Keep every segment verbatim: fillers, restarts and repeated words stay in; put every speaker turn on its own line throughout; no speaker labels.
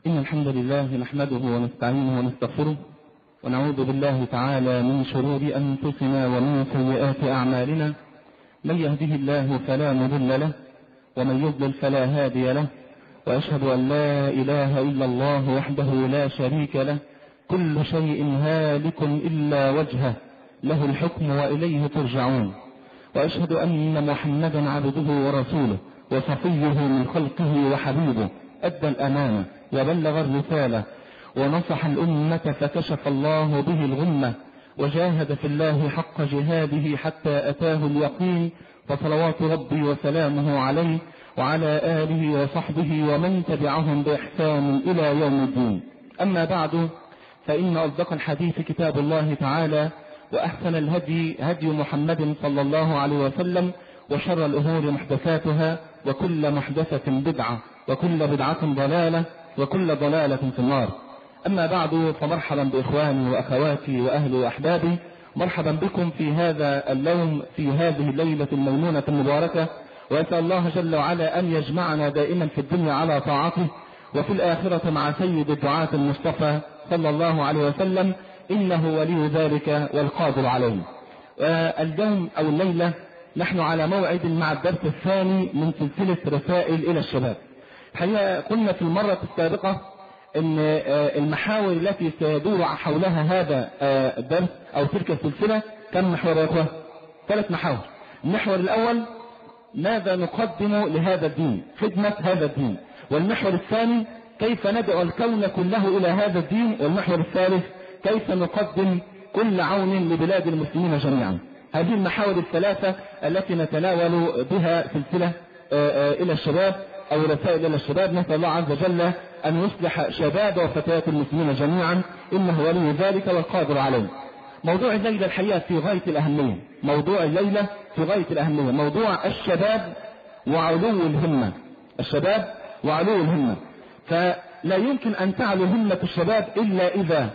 إن الحمد لله نحمده ونستعينه ونستغفره ونعوذ بالله تعالى من شرور أنفسنا ومن سيئات أعمالنا. من يهده الله فلا مضل له ومن يضلل فلا هادي له، وأشهد أن لا إله إلا الله وحده لا شريك له، كل شيء هالك إلا وجهه، له الحكم وإليه ترجعون. وأشهد أن محمدا عبده ورسوله وصفيه من خلقه وحبيبه، أدى الأمانة وبلغ الرسالة ونصح الأمة فكشف الله به الغمة، وجاهد في الله حق جهاده حتى أتاه اليقين، فصلوات ربي وسلامه عليه وعلى آله وصحبه ومن تبعهم بإحسان إلى يوم الدين. أما بعد، فإن أصدق الحديث كتاب الله تعالى، وأحسن الهدي هدي محمد صلى الله عليه وسلم، وشر الأمور محدثاتها، وكل محدثة بدعة، وكل بدعة ضلالة، وكل ضلالة في النار. أما بعد، فمرحبا بإخواني وأخواتي وأهلي وأحبابي، مرحبا بكم في هذا اليوم في هذه الليلة الميمونة المباركة، وأسأل الله جل وعلا أن يجمعنا دائما في الدنيا على طاعته، وفي الآخرة مع سيد الدعاة المصطفى صلى الله عليه وسلم، إنه ولي ذلك والقادر عليه. اليوم أو الليلة نحن على موعد مع الدرس الثاني من سلسلة رسائل إلى الشباب. الحقيقة قلنا في المرة السابقة أن المحاور التي سيدور حولها هذا الدرس أو تلك السلسلة كم محور يا أخوة؟ ثلاث محاور. المحور الأول: ماذا نقدم لهذا الدين؟ خدمة هذا الدين. والمحور الثاني: كيف ندعو الكون كله إلى هذا الدين. والمحور الثالث: كيف نقدم كل عون لبلاد المسلمين جميعا. هذه المحاور الثلاثة التي نتناول بها سلسلة إلى الشباب أو رسائل إلى الشباب. نسأل الله عز وجل أن يصلح شباب وفتيات المسلمين جميعا، إنه ولي ذلك والقادر عليه. موضوع الليلة الحقيقة في غاية الأهمية، موضوع الليلة في غاية الأهمية، موضوع الشباب وعلو الهمة. الشباب وعلو الهمة. فلا يمكن أن تعلو همة الشباب إلا إذا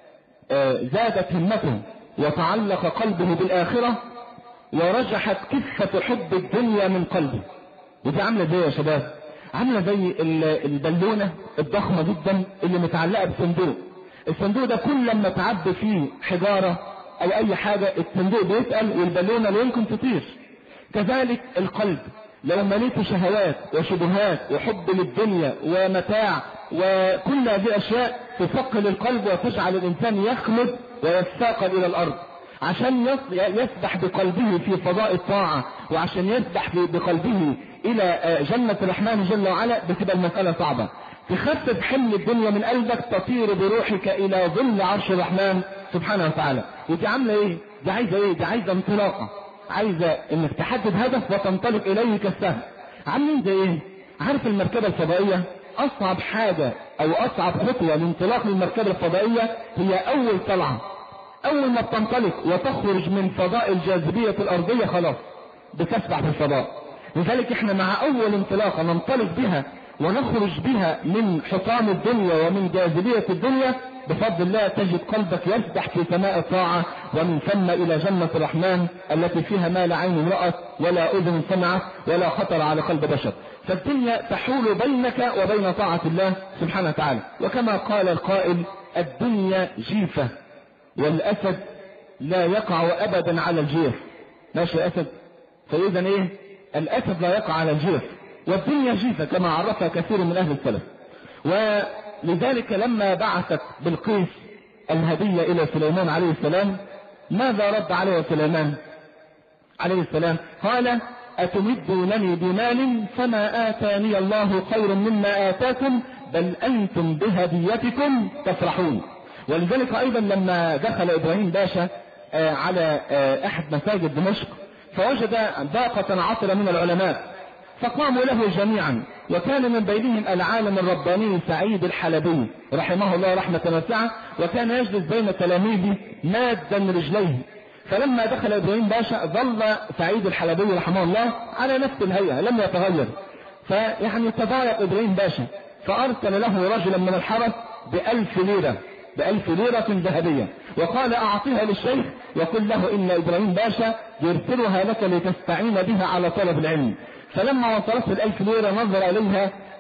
زادت همته وتعلق قلبه بالآخرة، ورجحت كفة حب الدنيا من قلبه. ودي عاملة زي يا شباب، عاملة زي البالونة الضخمة جدا اللي متعلقة بصندوق. الصندوق ده كل لما تعبي فيه حجارة أو أي حاجة الصندوق بيتقل والبالونة لا يمكن تطير. كذلك القلب لو مليت شهوات وشبهات وحب للدنيا ومتاع وكل هذه الأشياء تثقل القلب وتجعل الإنسان يخلد ويستاقل إلى الأرض. عشان يسبح بقلبه في فضاء الطاعة، وعشان يسبح بقلبه إلى جنة الرحمن جل وعلا، بتبقى المسألة صعبة. تخفف حمل الدنيا من قلبك، تطير بروحك إلى ظل عرش الرحمن سبحانه وتعالى. ودي عاملة إيه؟ دي عايزة إيه؟ دي عايزة انطلاقة، عايزة إنك تحدد هدف وتنطلق إليه كالسهم. عاملين زي إيه؟ عارف المركبة الفضائية؟ أصعب حاجة أو أصعب خطوة لانطلاق المركبة الفضائية هي أول طلعة. أول ما بتنطلق وتخرج من فضاء الجاذبية الأرضية خلاص بتسبح في الفضاء. لذلك احنا مع أول انطلاقة ننطلق بها ونخرج بها من حطام الدنيا ومن جاذبية الدنيا، بفضل الله تجد قلبك يسبح في سماء الطاعة، ومن ثم إلى جنة الرحمن التي فيها ما لا عين رأت ولا أذن سمعت ولا خطر على قلب بشر. فالدنيا تحول بينك وبين طاعة الله سبحانه وتعالى. وكما قال القائل: الدنيا جيفة والأسد لا يقع أبدا على الجيف. ماشي يا أسد؟ فإذا إيه؟ الأسد لا يقع على الجيف، والدنيا جيفة كما عرفها كثير من أهل السلف. ولذلك لما بعثت بلقيس الهدية إلى سليمان عليه السلام، ماذا رد عليه سليمان عليه السلام؟ قال: أتمدونني بمال فما آتاني الله خير مما آتاكم، بل أنتم بهديتكم تفرحون. ولذلك أيضا لما دخل إبراهيم باشا على أحد مساجد دمشق، فوجد باقة عطرة من العلماء، فقاموا له جميعا، وكان من بينهم العالم الرباني سعيد الحلبي رحمه الله رحمة واسعة، وكان يجلس بين تلاميذه مادا رجليه. فلما دخل إبراهيم باشا ظل سعيد الحلبي رحمه الله على نفس الهيئة لم يتغير. فيعني تضايق إبراهيم باشا، فأرسل له رجلا من الحرس بألف ليرة بألف ليرة ذهبية، وقال: أعطيها للشيخ وقل له إن إبراهيم باشا يرسلها لك لتستعين بها على طلب العلم. فلما وصلته الألف ليرة نظر إليها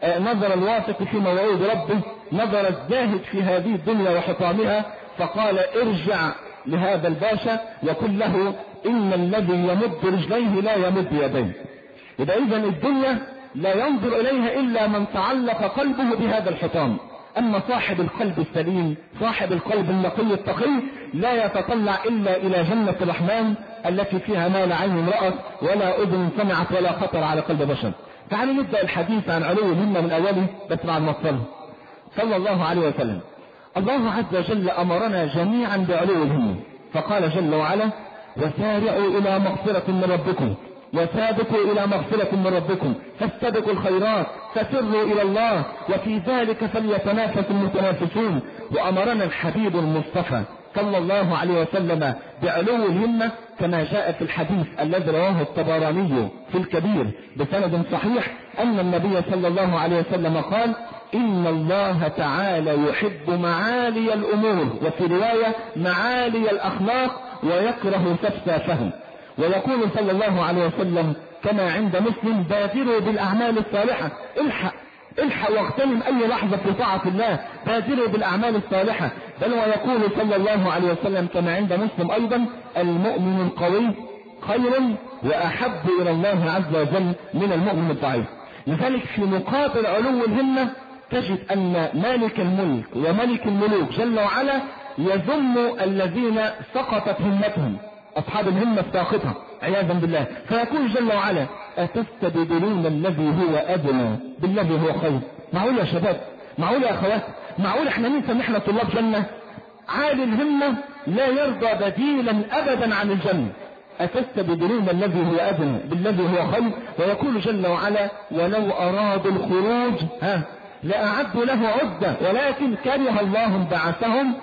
نظر الواثق في موعود ربه، نظر الزاهد في هذه الدنيا وحطامها، فقال ارجع لهذا الباشا وقل له إن الذي يمد رجليه لا يمد يديه. إذا إذن الدنيا لا ينظر إليها إلا من تعلق قلبه بهذا الحطام. أما صاحب القلب السليم، صاحب القلب النقي التقي، لا يتطلع إلا إلى جنة الرحمن التي فيها ما لا عين رأت ولا أذن سمعت ولا خطر على قلب بشر. تعالوا نبدأ الحديث عن علو الهمة من أوله بس مع المصطلح صلى الله عليه وسلم. الله عز وجل أمرنا جميعا بعلو الهمة، فقال جل وعلا وسارعوا إلى مغفرة من ربكم وسابقوا إلى مغفرة من ربكم فاستبقوا الخيرات فسروا إلى الله وفي ذلك فليتنافس المتنافسون. وأمرنا الحبيب المصطفى صلى الله عليه وسلم بعلو الهمة كما جاء في الحديث الذي رواه الطبراني في الكبير بسند صحيح أن النبي صلى الله عليه وسلم قال إن الله تعالى يحب معالي الأمور، وفي رواية معالي الأخلاق، ويكره سفسافهم. ويقول صلى الله عليه وسلم كما عند مسلم بادروا بالأعمال الصالحة، الحق الحق واغتنم أي لحظة في طاعة الله، بادروا بالأعمال الصالحة. بل ويقول صلى الله عليه وسلم كما عند مسلم أيضا المؤمن القوي خير وأحب إلى الله عز وجل من المؤمن الضعيف. لذلك في مقابل علو الهمة تجد أن مالك الملك وملك الملوك جل وعلا يذم الذين سقطت همتهم، أصحاب الهمة الساقطة عياذا بالله، فيقول جل وعلا أتستبدلون الذي هو أدنى بالذي هو خير. معقول يا شباب، معقول يا أخوات، معقول احنا ننسى ان احنا طلاب جنة؟ عالي الهمة لا يرضى بديلا أبدا عن الجنة. أتستبدلون الذي هو أدنى بالذي هو خير. ويقول جل وعلا ولو أرادوا الخروج ها لأعدوا له عدة ولكن كره الله بعثهم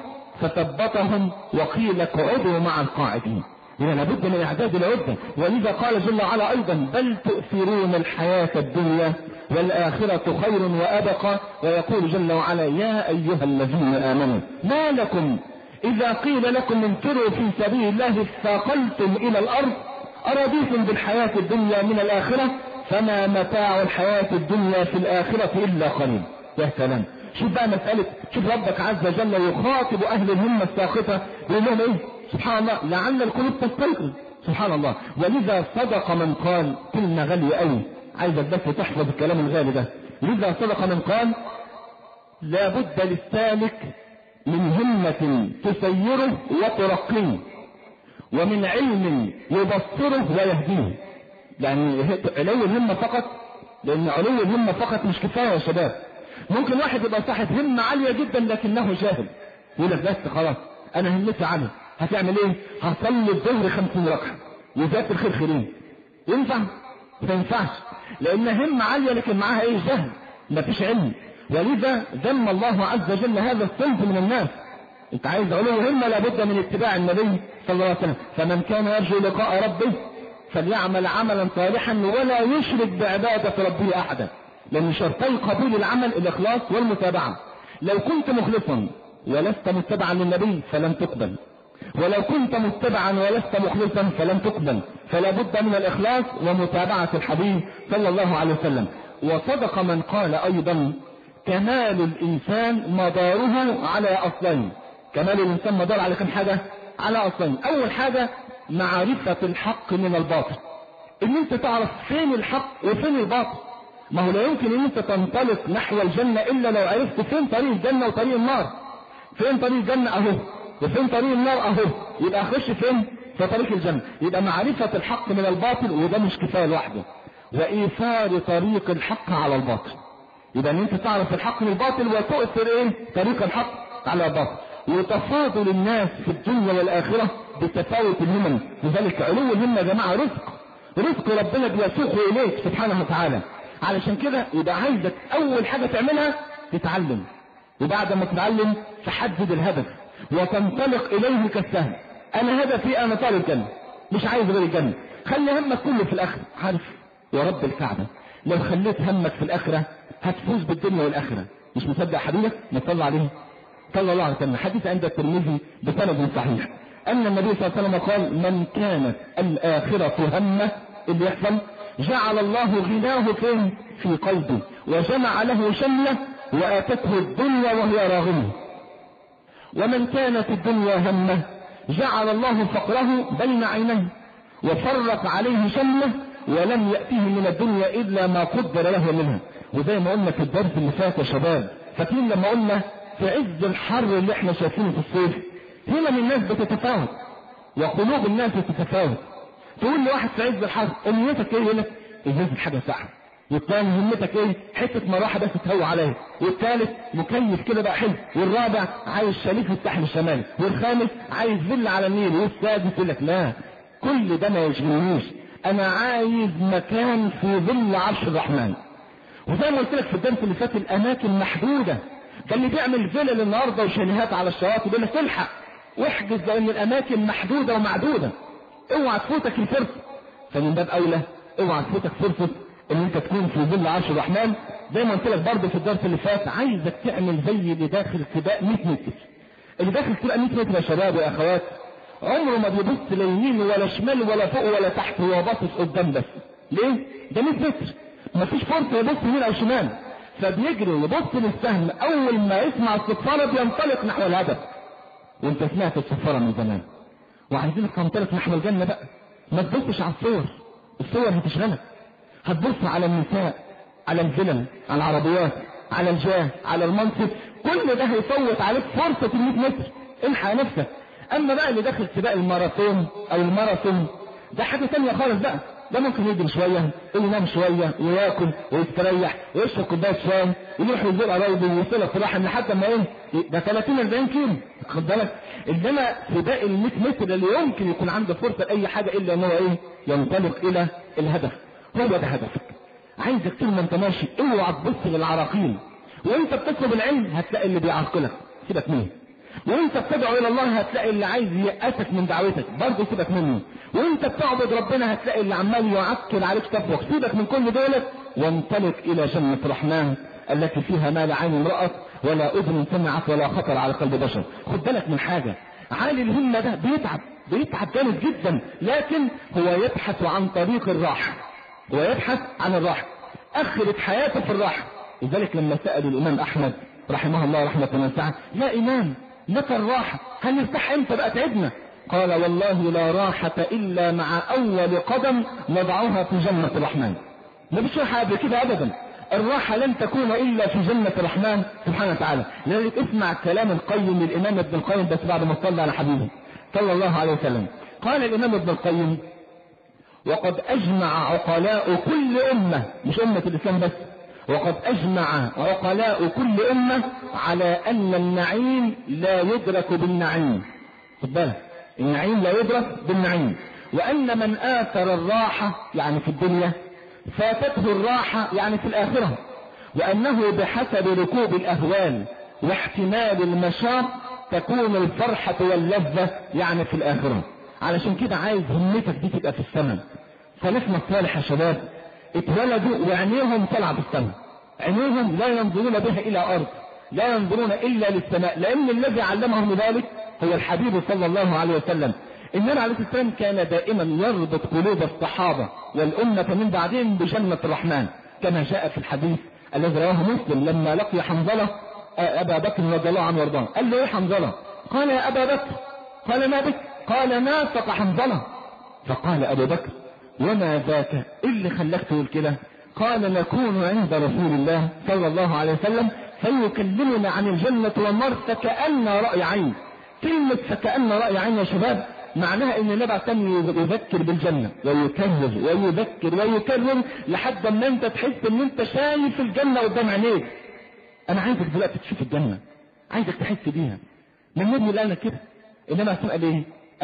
فثبتهم وقيل اقعدوا مع القاعدين. إذا لابد من إعداد العدة. ولذا قال جل وعلا أيضا بل تؤثرون الحياة الدنيا والآخرة خير وأبقى. ويقول جل وعلا يا أيها الذين آمنوا ما لكم إذا قيل لكم انفروا في سبيل الله اثاقلتم إلى الأرض أرضيتم بالحياة الدنيا من الآخرة فما متاع الحياة الدنيا في الآخرة إلا قليل. يا سلام، شوف بقى مسألة، شوف ربك عز وجل يخاطب أهل الهمة الساقطة يقول لهم إيه؟ سبحان الله لعل القلوب تستيقظ. سبحان الله. ولذا صدق من قال كلمة غالية قوي، عايزك بس تحفظ الكلام الغالي ده. لذا صدق من قال لا بد للسالك من همة تسيره وترقيه ومن علم يبصره ويهديه. يعني علو الهمة فقط، لأن علو الهمة فقط مش كفاية يا شباب. ممكن واحد يبقى صاحب همة عالية جدا لكنه جاهل، يقول لك بس خلاص أنا همتي عالية، هتعمل إيه؟ هصلي الظهر خمسين ركعة وذاكر خير خيرين. ينفع؟ ما ينفعش، لأن همة عالية لكن معاها إيه؟ جهل، مفيش علم. ولذا ذم الله عز وجل هذا الصنف من الناس. أنت عايز علو همة لابد من اتباع النبي صلى الله عليه وسلم. فمن كان يرجو لقاء ربه فليعمل عملا صالحا ولا يشرك بعبادة ربه أحدا. لأن شرطي قبول العمل الإخلاص والمتابعة. لو كنت مخلصا ولست متبعا للنبي فلن تقبل، ولو كنت متبعا ولست مخلصا فلن تقبل. فلا بد من الإخلاص ومتابعة الحبيب صلى الله عليه وسلم. وصدق من قال أيضا كمال الإنسان مداره على أصلين. كمال الإنسان مدار على كم حاجة؟ على أصلين. أول حاجة معرفة الحق من الباطل، إن أنت تعرف فين الحق وفين الباطل. ما هو لا يمكن ان انت تنطلق نحو الجنة الا لو عرفت فين طريق الجنة وطريق النار. فين طريق الجنة اهو وفين طريق النار اهو، يبقى اخش فين؟ في طريق الجنة. يبقى معرفة الحق من الباطل، وده مش كفاية لوحده، وايثار طريق الحق على الباطل. يبقى ان انت تعرف الحق من الباطل وتؤثر ايه؟ طريق الحق على الباطل. وتفاضل الناس في الدنيا والاخرة بتفاوت الهمم. لذلك علو الهمة يا جماعة رزق، رزق ربنا بيسوقه اليك سبحانه وتعالى. علشان كده يبقى عايزك اول حاجة تعملها تتعلم، وبعد ما تتعلم تحدد الهدف وتنطلق اليه كالسهم. انا هدفي انا طالب الجنة، مش عايز غير الجنة. خلي همك كله في الاخرة. عارف يا رب الكعبة لو خليت همك في الاخرة هتفوز بالدنيا والاخرة. مش مصدق حبيبك؟ ما تصلى عليه صلى الله عليه وسلم. حديث عند الترمذي بسند صحيح ان النبي صلى الله عليه وسلم قال من كانت الاخرة همه اللي يحصل جعل الله غناه فين؟ في قلبه وجمع له شمله واتته الدنيا وهي راغمه. ومن كانت الدنيا همه جعل الله فقره بين عينيه وفرق عليه شمله ولم يأتيه من الدنيا إلا ما قدر له منها. وزي ما قلنا في الدرس اللي فات يا شباب، فاكرين لما قلنا في عز الحر اللي احنا شايفينه في الصيف، هنا من الناس بتتفاوت وقلوب الناس بتتفاوت. تقول لواحد في عز الحر امنيتك ايه؟ يقول لك ازازه حاجه ساقعه. والثاني همتك ايه؟ حته مروحه بس تهوى عليها. والثالث مكيف كده بقى حلو. والرابع عايز شاليه في الساحل الشمالي. والخامس عايز فيلا على النيل. والسادس يقول لك لا، كل ده ما يشغلنيش، انا عايز مكان في ظل عرش الرحمن. وزي ما قلت لك في الدرس اللي فات الاماكن محدوده. ده اللي بيعمل فيلل النهارده وشاليهات على الشواطئ يقول لك الحق واحجز لان الاماكن محدوده ومعدوده، اوعى تفوتك الفرصه. فمن باب اولى اوعى تفوتك فرصه ان انت تكون في ظل عرش الرحمن. زي ما قلت لك برضه في الدرس اللي فات، عايزك تعمل زي اللي داخل سباق مية متر. اللي داخل سباق مية متر يا شباب يا اخوات عمره ما بيبص لا يمين ولا شمال ولا فوق ولا تحت، هو باصص قدام بس. ليه؟ ده مية متر، مفيش فرصه يبص يمين او شمال، فبيجري يبص للسهم. اول ما يسمع الصفاره بينطلق نحو الهدف. وانت سمعت الصفاره من زمان وعايزينك تنطلق نحو الجنه بقى. ما تبصش على الصور، الصور هتشغلك. هتبص على النساء، على الفلل، على العربيات، على الجاه، على المنصب، كل ده هيفوت عليك فرصه المية متر. الحق نفسك. اما بقى اللي داخل سباق الماراثون او الماراثون ده حاجه ثانيه خالص بقى. ده ممكن يجري شويه وينام شويه وياكل ويستريح ويشرب كوبايه شاي ويروح يزور قرايبه ويوصل رحم لحد ما ايه ده ثلاثين أربعين كيلو، خد بالك. انما سباق ال مية متر اللي يمكن يكون عنده فرصه لاي حاجه الا ان هو ايه ينطلق الى الهدف. هو ده هدفك. عايزك طول ما انت ماشي اوعى تبص للعراقيل. وانت بتطلب العلم هتلاقي اللي بيعرقلك، سيبك منه. وانت بتدعو الى الله هتلاقي اللي عايز يأسك من دعوتك، برضه سيبك منه. وانت بتعبد ربنا هتلاقي اللي عمال يعكر عليك تفوق، سيبك من كل دولت وانطلق الى جنة الرحمن التي فيها ما لا عين رأت ولا اذن سمعت ولا خطر على قلب بشر. خد بالك من حاجة، عالي الهمة ده بيتعب بيتعب جامد جدا، لكن هو يبحث عن طريق الراحة، هو يبحث عن الراحة، اخرت حياته في الراحة. لذلك لما سأل الامام احمد رحمه الله رحمة واسعة، يا امام متى الراحة؟ هنرتاح امتى بقى تعبنا؟ قال والله لا راحة الا مع اول قدم نضعها في جنة الرحمن. ما فيش راحة قبل كده ابدا. الراحة لن تكون الا في جنة الرحمن سبحانه وتعالى. لذلك اسمع كلام القيم للامام ابن القيم بس بعد ما صلى على حبيبه صلى الله عليه وسلم. قال الامام ابن القيم وقد اجمع عقلاء كل امة، مش امة الاسلام بس، وقد اجمع عقلاء كل امة على ان النعيم لا يدرك بالنعيم. خد بالك، النعيم لا يدرك بالنعيم. وان من اثر الراحة يعني في الدنيا فاتته الراحة يعني في الاخرة. وانه بحسب ركوب الاهوال واحتمال المشاق تكون الفرحة واللذة يعني في الاخرة. علشان كده عايز همتك دي تبقى في السماء. سلفنا الصالح يا شباب اتولدوا وعينيهم طالعه في السماء، عينيهم لا ينظرون بها الى ارض، لا ينظرون الا للسماء، لان الذي علمهم ذلك هو الحبيب صلى الله عليه وسلم. النبي عليه السلام كان دائما يربط قلوب الصحابه والامه من بعدهم بجنه الرحمن، كما جاء في الحديث الذي رواه مسلم لما لقي حنظله ابا بكر رضي الله عنه وارضاه. قال له ايه حنظله؟ قال يا ابا بكر. قال ما بك؟ قال نافق حنظله. فقال ابو بكر وما ذاك؟ ايه اللي خلاك تقول كده؟ قال نكون عند رسول الله صلى الله عليه وسلم فيكلمنا عن الجنة والنار فكأن رأي عين. كلمة فكأن رأي عين يا شباب معناها ان النبي عليه الصلاة يذكر بالجنة ويكرر ويذكر ويكرر لحد ما انت تحس ان انت شايف الجنة قدام عينيك. انا عايزك دلوقتي تشوف الجنة، عايزك تحس بيها. من نبني الآن كده انما قال ايه؟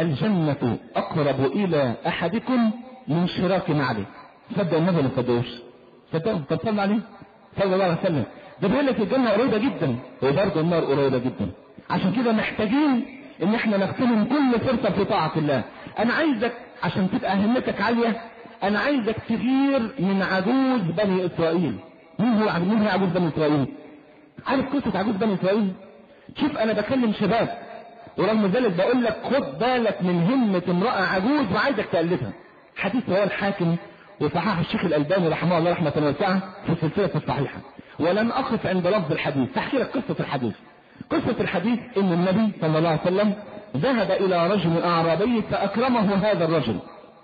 الجنة اقرب الى احدكم من شراك نعله. صدق النبي ولا تصدقوش؟ صدقوا؟ طب صلى عليه صلى الله عليه وسلم. ده بيقول لك الجنة قريبة جدا وبرضه النار قريبة جدا. عشان كده محتاجين ان احنا نغتنم كل فرصة في طاعة الله. انا عايزك عشان تبقى همتك عالية، انا عايزك تغير من عجوز بني اسرائيل. مين هو عجوز؟ مين هي عجوز بني اسرائيل؟ عارف قصة عجوز بني اسرائيل؟ شوف انا بكلم شباب ورغم ذلك بقول لك خد بالك من همة امرأة عجوز وعايزك تألفها. حديث رواه الحاكم وصححه الشيخ الألباني رحمه الله رحمة واسعة في السلسلة الصحيحة. ولن أقف عند لفظ الحديث، تحكي لك قصة الحديث. قصة الحديث إن النبي صلى الله عليه وسلم ذهب إلى رجل أعرابي فأكرمه هذا الرجل،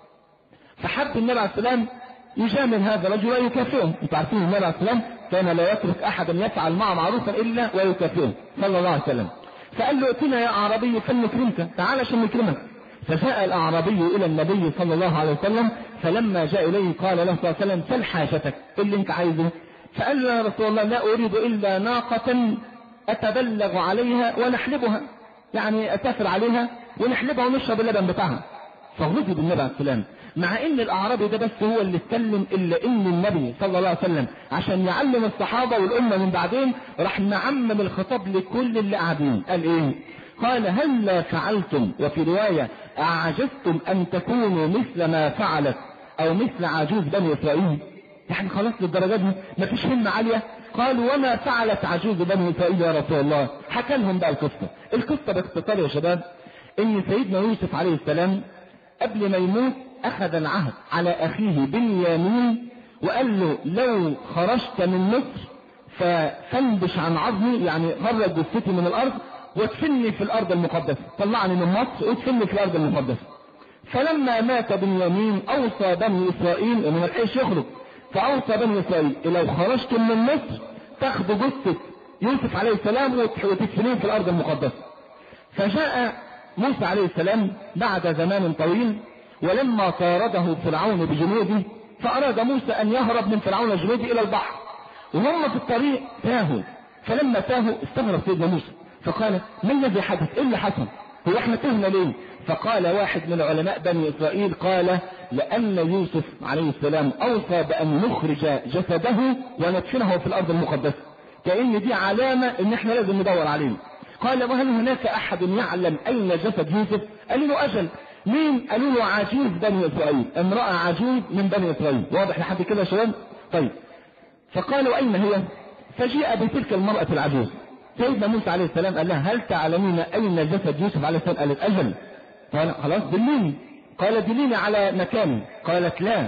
فحب النبي عليه السلام يجامل هذا الرجل ويكافئه. انتم عارفين النبي عليه السلام كان لا يترك أحدا يفعل معه معروفا إلا ويكافئه صلى الله عليه وسلم. فقال له ائتنا يا أعرابي فلنكرمك، تعال عشان نكرمك. فجاء الأعرابي إلى النبي صلى الله عليه وسلم، فلما جاء إليه قال له صلى الله عليه وسلم سل حاجتك اللي انت عايزه. فقال له يا رسول الله لا أريد إلا ناقة أتبلغ عليها ونحلبها، يعني أسافر عليها ونحلبها ونشرب اللبن بتاعها. فغضب النبي عليه السلام، مع ان الاعرابي ده بس هو اللي اتكلم، الا ان النبي صلى الله عليه وسلم عشان يعلم الصحابه والامه من بعدين راح معمم الخطاب لكل اللي قاعدين. قال ايه؟ قال هل فعلتم، وفي روايه اعجزتم ان تكونوا مثل ما فعلت او مثل عجوز بني اسرائيل؟ يعني خلاص للدرجه دي مفيش همه عاليه؟ قالوا وما فعلت عجوز بني اسرائيل يا رسول الله؟ حكى لهم بقى القصه. القصه باختصار يا شباب ان سيدنا يوسف عليه السلام قبل ما يموت اخذ العهد على اخيه بنيامين وقال له لو خرجت من مصر ففنبش عن عظمي، يعني خرج جثتي من الارض وادفني في الارض المقدسه، طلعني من مصر وادفني في الارض المقدسه. فلما مات بنيامين اوصى بني اسرائيل انه ما لحقش يخرج، فاوصى بني اسرائيل لو خرجتم من مصر تاخذوا جثه يوسف عليه السلام وتدفنوه في الارض المقدسه. فجاء موسى عليه السلام بعد زمان طويل، ولما طارده فرعون بجنوده فأراد موسى أن يهرب من فرعون وجنوده إلى البحر، وهم في الطريق تاهوا. فلما تاهوا استغرب سيدنا موسى فقال ما الذي حدث؟ إيه اللي حصل؟ هو احنا تهنا ليه؟ فقال واحد من علماء بني إسرائيل قال لأن يوسف عليه السلام أوصى بأن نخرج جسده وندفنه في الأرض المقدسة، كأن دي علامة إن احنا لازم ندور عليه. قال وهل هناك أحد يعلم أين جسد يوسف؟ قال له أجل. مين؟ قالوا له عجوز بني إسرائيل، امرأة عجوز من بني إسرائيل. واضح لحد كده يا شباب؟ طيب. فقالوا أين هي؟ فجاء بتلك المرأة العجوز. سيدنا موسى عليه السلام قال لها هل تعلمين أين جسد يوسف عليه السلام؟ قالت أجل. قال خلاص دليني. قال دليني على مكاني. قالت لا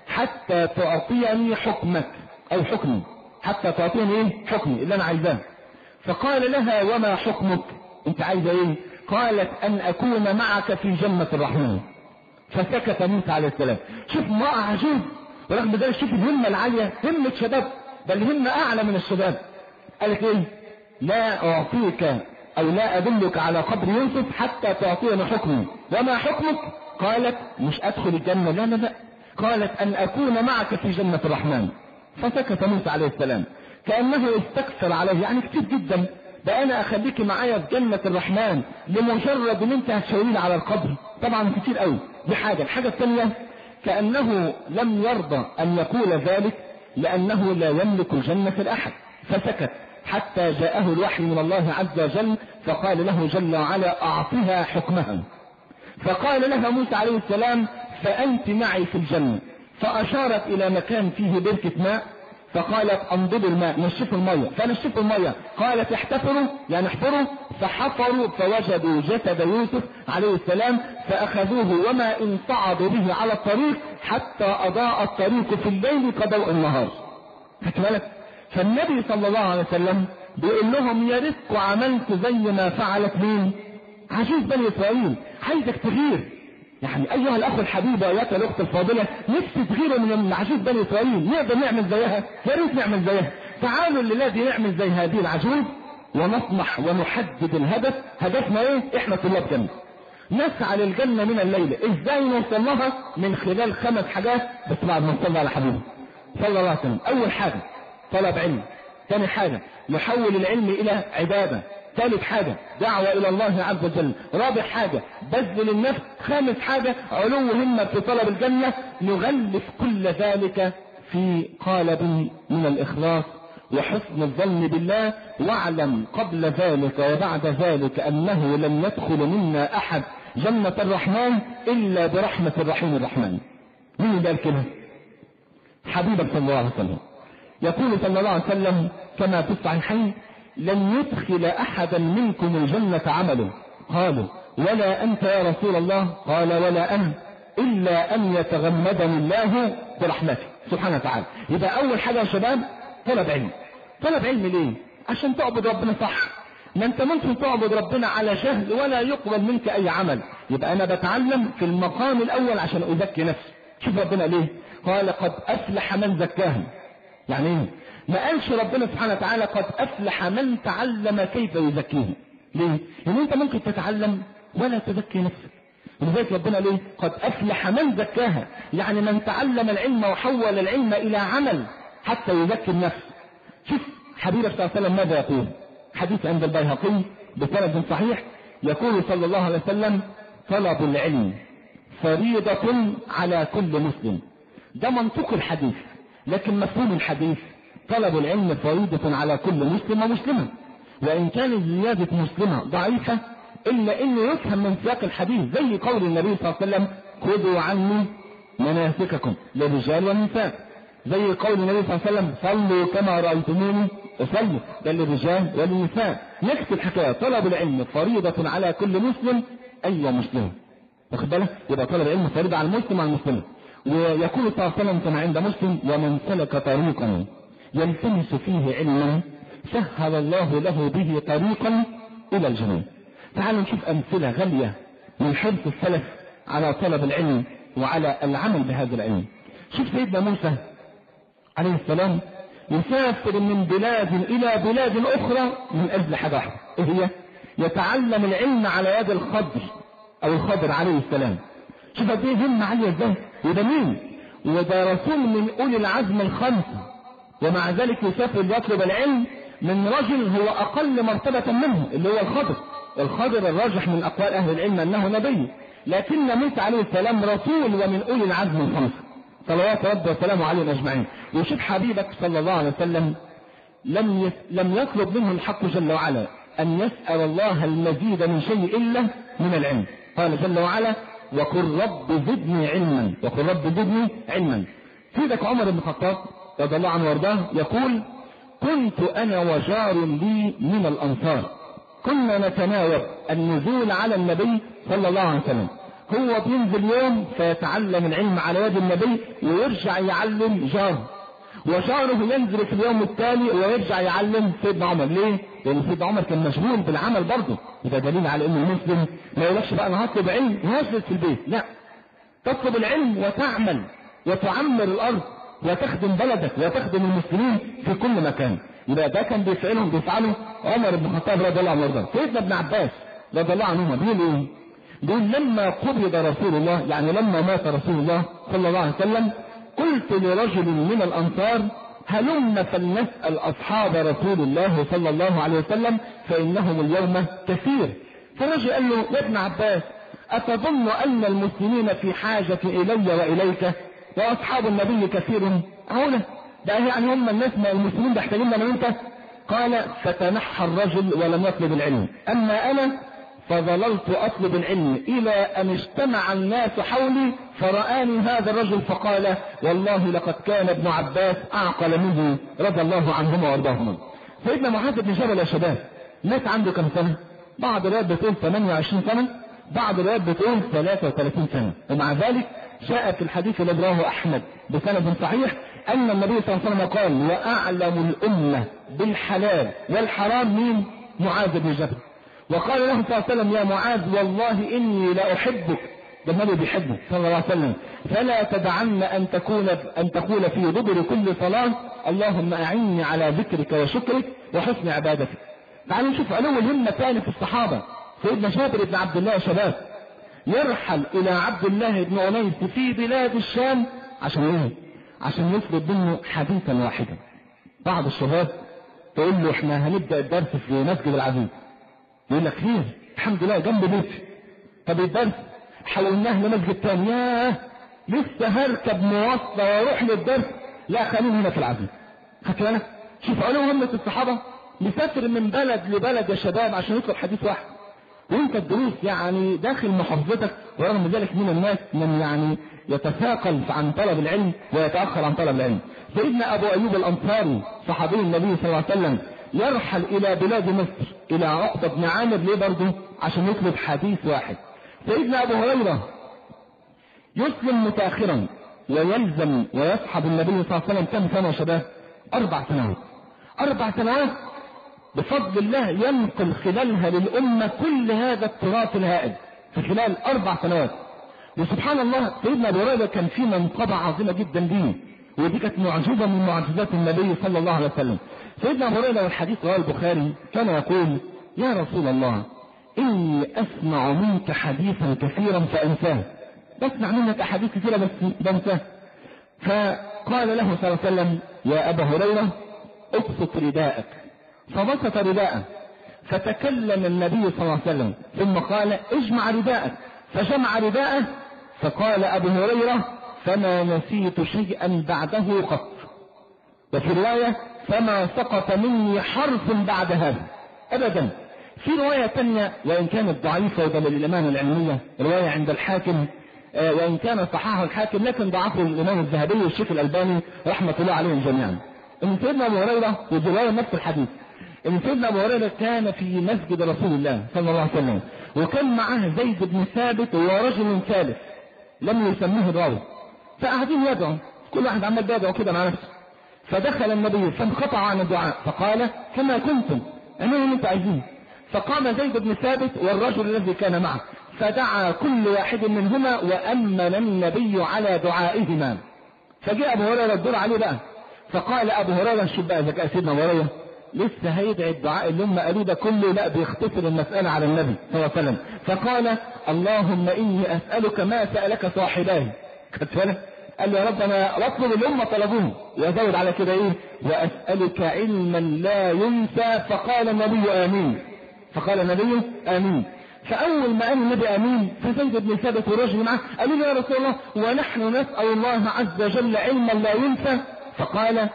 حتى تعطيني حكمك أو حكمي، حتى تعطيني ايه؟ حكمي اللي أنا عايزاه. فقال لها وما حكمك؟ أنت عايزة إيه؟ قالت أن أكون معك في جنة الرحمن. فسكت موسى عليه السلام. شوف امرأة عجوز، ورغم ذلك شوف الهمة العالية، همة شباب، بل همة أعلى من الشباب. قالت إيه؟ لا أعطيك أو لا أدلك على قبر يوسف حتى تعطيني حكمي. وما حكمك؟ قالت مش أدخل الجنة، لا لا لا، قالت أن أكون معك في جنة الرحمن. فسكت موسى عليه السلام كأنه استكثر عليه، يعني كتير جدا، ده انا اخليك معايا في جنة الرحمن لمجرد ان انت هتشاوريني على القبر؟ طبعا كتير قوي. دي حاجة. الحاجة الثانية كأنه لم يرضى ان يقول ذلك لانه لا يملك الجنة لاحد، فسكت حتى جاءه الوحي من الله عز وجل فقال له جل وعلا اعطها حكمها. فقال لها موسى عليه السلام فانت معي في الجنة. فاشارت الى مكان فيه بركة ماء فقالت انضبوا الماء، نشفوا المية. فنشفوا المية. قالت احتفروا، يعني احفروا. فحفروا فوجدوا جسد يوسف عليه السلام فاخذوه وما ان صعدوا به على الطريق حتى اضاء الطريق في الليل كضوء النهار. خدت بالك؟ فالنبي صلى الله عليه وسلم بيقول لهم يا ريتكم عملتوا زي ما فعلت مين؟ عجوز بني اسرائيل. عايزك تغير، يعني ايها الاخ الحبيب وايتها الاخت الفاضله، نفسي تغيروا من عجوز بني اسرائيل. نقدر نعمل زيها؟ يا ريت نعمل زيها. تعالوا للذي نعمل زي هذه العجوز ونطمح ونحدد الهدف. هدفنا ايه؟ احنا طلاب جنه، نسعى للجنه من الليله. ازاي نوصل لها؟ من خلال خمس حاجات، بس بعد ما نصلي على حبيبه صلى الله عليه وسلم. اول حاجه طلب علم، ثاني حاجه نحول العلم الى عباده، ثالث حاجة دعوة إلى الله عز وجل، رابع حاجة بذل النفس، خامس حاجة علو همة في طلب الجنة. نغلف كل ذلك في قالب من الإخلاص وحسن الظن بالله، واعلم قبل ذلك وبعد ذلك أنه لن يدخل منا أحد جنة الرحمن إلا برحمة الرحيم الرحمن. مين ده الكلمة؟ حبيبك صلى الله عليه وسلم يقول صلى الله عليه وسلم كما في الصحيحين لن يدخل أحدا منكم الجنة عمله. قالوا ولا أنت يا رسول الله؟ قال ولا أنا، إلا أن يتغمدني الله برحمته سبحانه وتعالى. يبقى أول حاجة يا شباب طلب علم. طلب علم ليه؟ عشان تعبد ربنا صح. ما انت ممكن تعبد ربنا على جهل ولا يقبل منك اي عمل. يبقى انا بتعلم في المقام الاول عشان ازكي نفسي. شوف ربنا ليه قال قد افلح من زكاها. يعني ايه؟ ما قالش ربنا سبحانه وتعالى قد افلح من تعلم كيف يزكيه. ليه؟ لان انت ممكن تتعلم ولا تزكي نفسك. ولذلك ربنا ليه قد افلح من زكاها، يعني من تعلم العلم وحول العلم الى عمل حتى يزكي النفس. شوف حبيبك صلى الله عليه وسلم ماذا يقول؟ حديث عند البيهقي بسند صحيح، يقول صلى الله عليه وسلم طلب العلم فريضة على كل مسلم. ده منطق الحديث، لكن مفهوم الحديث طلب العلم فريضة على كل مسلم ومسلمة. وإن كانت زيادة مسلمة ضعيفة إلا إنه يفهم من سياق الحديث، زي قول النبي صلى الله عليه وسلم خذوا عني مناسككم للرجال والنساء، زي قول النبي صلى الله عليه وسلم صلوا كما رأيتموني أصلي، ده للرجال وللنساء. نفس الحكاية طلب العلم فريضة على كل مسلم أي مسلم. واخد بالك؟ يبقى طلب العلم فريضة على المسلم وعلى المسلم. ويقول صلى الله عليه وسلم كما عند مسلم ومن سلك طريقا يلتمس فيه علما سهل الله له به طريقا إلى الجنة. تعالوا نشوف أمثلة غالية من حرص السلف على طلب العلم وعلى العمل بهذا العلم. شوف سيدنا موسى عليه السلام يسافر من بلاد إلى بلاد أخرى من أجل حاجة واحدة، إيه هي؟ يتعلم العلم على يد الخضر أو الخضر عليه السلام. شوف قد إيه همة عالية إزاي؟ وده مين؟ وده رسول من أولي العزم الخمسة، ومع ذلك يسافر يطلب العلم من رجل هو أقل مرتبة منه اللي هو الخضر. الخضر الراجح من أقوال أهل العلم أنه نبي، لكن موسى عليه السلام رسول ومن أولي العزم الخمسة صلوات ربي وسلامه عليهم أجمعين. وشوف حبيبك صلى الله عليه وسلم لم يس... لم يطلب منه الحق جل وعلا أن يسأل الله المزيد من شيء إلا من العلم. قال جل وعلا وقل رب زدني علما، وقل رب زدني علما. سيدك عمر بن الخطاب رضي الله عنه وارضاه يقول كنت أنا وجار لي من الأنصار كنا نتناوب النزول على النبي صلى الله عليه وسلم. هو بينزل يوم فيتعلم العلم على يد النبي ويرجع يعلم جاره، وجاره ينزل في اليوم التالي ويرجع يعلم سيدنا عمر. ليه؟ لأن سيدنا عمر كان مشغول بالعمل برضه. إذا دليل على أن المسلم ما يقولش بقى أنا هطلب علم وهجلس في البيت، لا، تطلب العلم وتعمل وتعمر الأرض وتخدم بلدك وتخدم المسلمين في كل مكان. يبقى ده كان بيفعلهم بيفعله عمر بن الخطاب رضي الله عنه. سيدنا ابن عباس رضي الله عنهما بيقول ايه؟ بيقول لما قبض رسول الله، يعني لما مات رسول الله صلى الله عليه وسلم، قلت لرجل من الأنصار هلم فلنسأل أصحاب رسول الله صلى الله عليه وسلم فإنهم اليوم كثير. فالرجل قال له يا ابن عباس أتظن أن المسلمين في حاجة إلي وإليك وأصحاب النبي كثير؟ أولا ده يعني هم الناس ما المسلمين بيحتاجون من أنت؟ قال فتنحى الرجل ولم يطلب العلم، أما أنا فظللت أطلب العلم إلى أن اجتمع الناس حولي فرآني هذا الرجل فقال والله لقد كان ابن عباس أعقل منه رضي الله عنهما وارضاهما. سيدنا معاذ بن جبل يا شباب مات عنده كم سنة؟ بعض الروايات بتقول ثمانية وعشرين سنة، بعض الروايات بتقول ثلاثة وثلاثين سنة. ومع ذلك جاء في الحديث الذي رواه أحمد بسند صحيح أن النبي صلى الله عليه وسلم قال وأعلم الأمة بالحلال والحرام مين؟ معاذ بن جبل. وقال له صلى الله عليه وسلم يا معاذ والله إني لا أحبك، ده النبي بيحبه صلى الله عليه وسلم، فلا تدعن أن تكون أن تقول في دبر كل صلاة اللهم أعني على ذكرك وشكرك وحسن عبادتك. تعالوا نشوف علو الهمة ثاني في الصحابة. سيدنا جابر بن عبد الله يا شباب يرحل إلى عبد الله بن أنيس في بلاد الشام عشان إيه؟ عشان يطلب منه حديثا واحدا. بعض الشباب تقول له احنا هنبدأ الدرس في مسجد العزيز، يقول لك خير الحمد لله جنب بيتي. طب الدرس حولناه لمسجد تاني، ياه لسه هركب مواصلة واروح للدرس، لا خليني هنا في العزيز. خدت بالك؟ شوف علو همة الصحابة، مسافر من بلد لبلد يا شباب عشان يطلب حديث واحد، وانت الدروس يعني داخل محافظتك. ورغم ذلك من الناس من يعني يتثاقل عن طلب العلم ويتأخر عن طلب العلم. سيدنا أبو أيوب الأنصاري صحابي النبي صلى الله عليه وسلم يرحل إلى بلاد مصر إلى عقبة بن عامر ليه برضه؟ عشان يطلب حديث واحد. سيدنا أبو هريرة يسلم متأخرا ويلزم ويصحب النبي صلى الله عليه وسلم كم سنة يا شباب؟ أربع سنوات. أربع سنوات بفضل الله ينقل خلالها للأمة كل هذا التراث الهائل في خلال أربع سنوات. وسبحان الله سيدنا أبو هريرة كان فيه منقبة عظيمة جدا دي، ودي كانت معجزة من معجزات النبي صلى الله عليه وسلم. سيدنا أبو هريرة والحديث رواه البخاري كان يقول: يا رسول الله إني أسمع منك حديثا كثيرا فأنساه، بسمع منك أحاديث كثيرة بس بنساه. فقال له صلى الله عليه وسلم: يا أبا هريرة ابسط رداءك، فبسط رداءه، فتكلم النبي صلى الله عليه وسلم ثم قال: اجمع رداءك، فجمع رداءه، فقال أبو هريرة: فما نسيت شيئا بعده قط. وفي رواية: فما سقط مني حرف بعد هذا أبدا. في رواية ثانية وإن كانت ضعيفة وده للأمانة العلمية، رواية عند الحاكم وإن كان صححه الحاكم لكن ضعفه الإمام الذهبي والشيخ الألباني رحمة الله عليهم جميعا، إن سيدنا أبو هريرة وجواية نفس الحديث إن سيدنا أبو هريرة كان في مسجد رسول الله صلى الله عليه وسلم، وكان معه زيد بن ثابت ورجل ثالث لم يسميه الراوي، فقاعدين يدعوا كل واحد عمال يدعو كده مع نفسه. فدخل النبي فانقطع عن الدعاء فقال: كما كنتم اعملوا اللي انتم عايزينه. فقام زيد بن ثابت والرجل الذي كان معه فدعا كل واحد منهما وأمن النبي على دعائهما. فجاء أبو هريرة الدور عليه بقى، فقال أبو هريرة: شوف بقى ذكاء سيدنا أبو هريرة، لسه هيدعي الدعاء اللي هم قالوا ده كله، لا بيختصر المسألة على النبي صلى الله عليه وسلم. فقال: اللهم إني أسألك ما سألك صاحباي. خدت بالك؟ قال له: يا رب أنا أطلب اللي هم طلبوه، وأزود على كده إيه؟ وأسألك علما لا ينسى. فقال النبي: آمين. فقال النبي: آمين. فأول ما قال النبي آمين فزيد بن ثابت والرجل معه قالوا له: يا رسول الله ونحن نسأل الله عز وجل علما لا ينسى. فقال: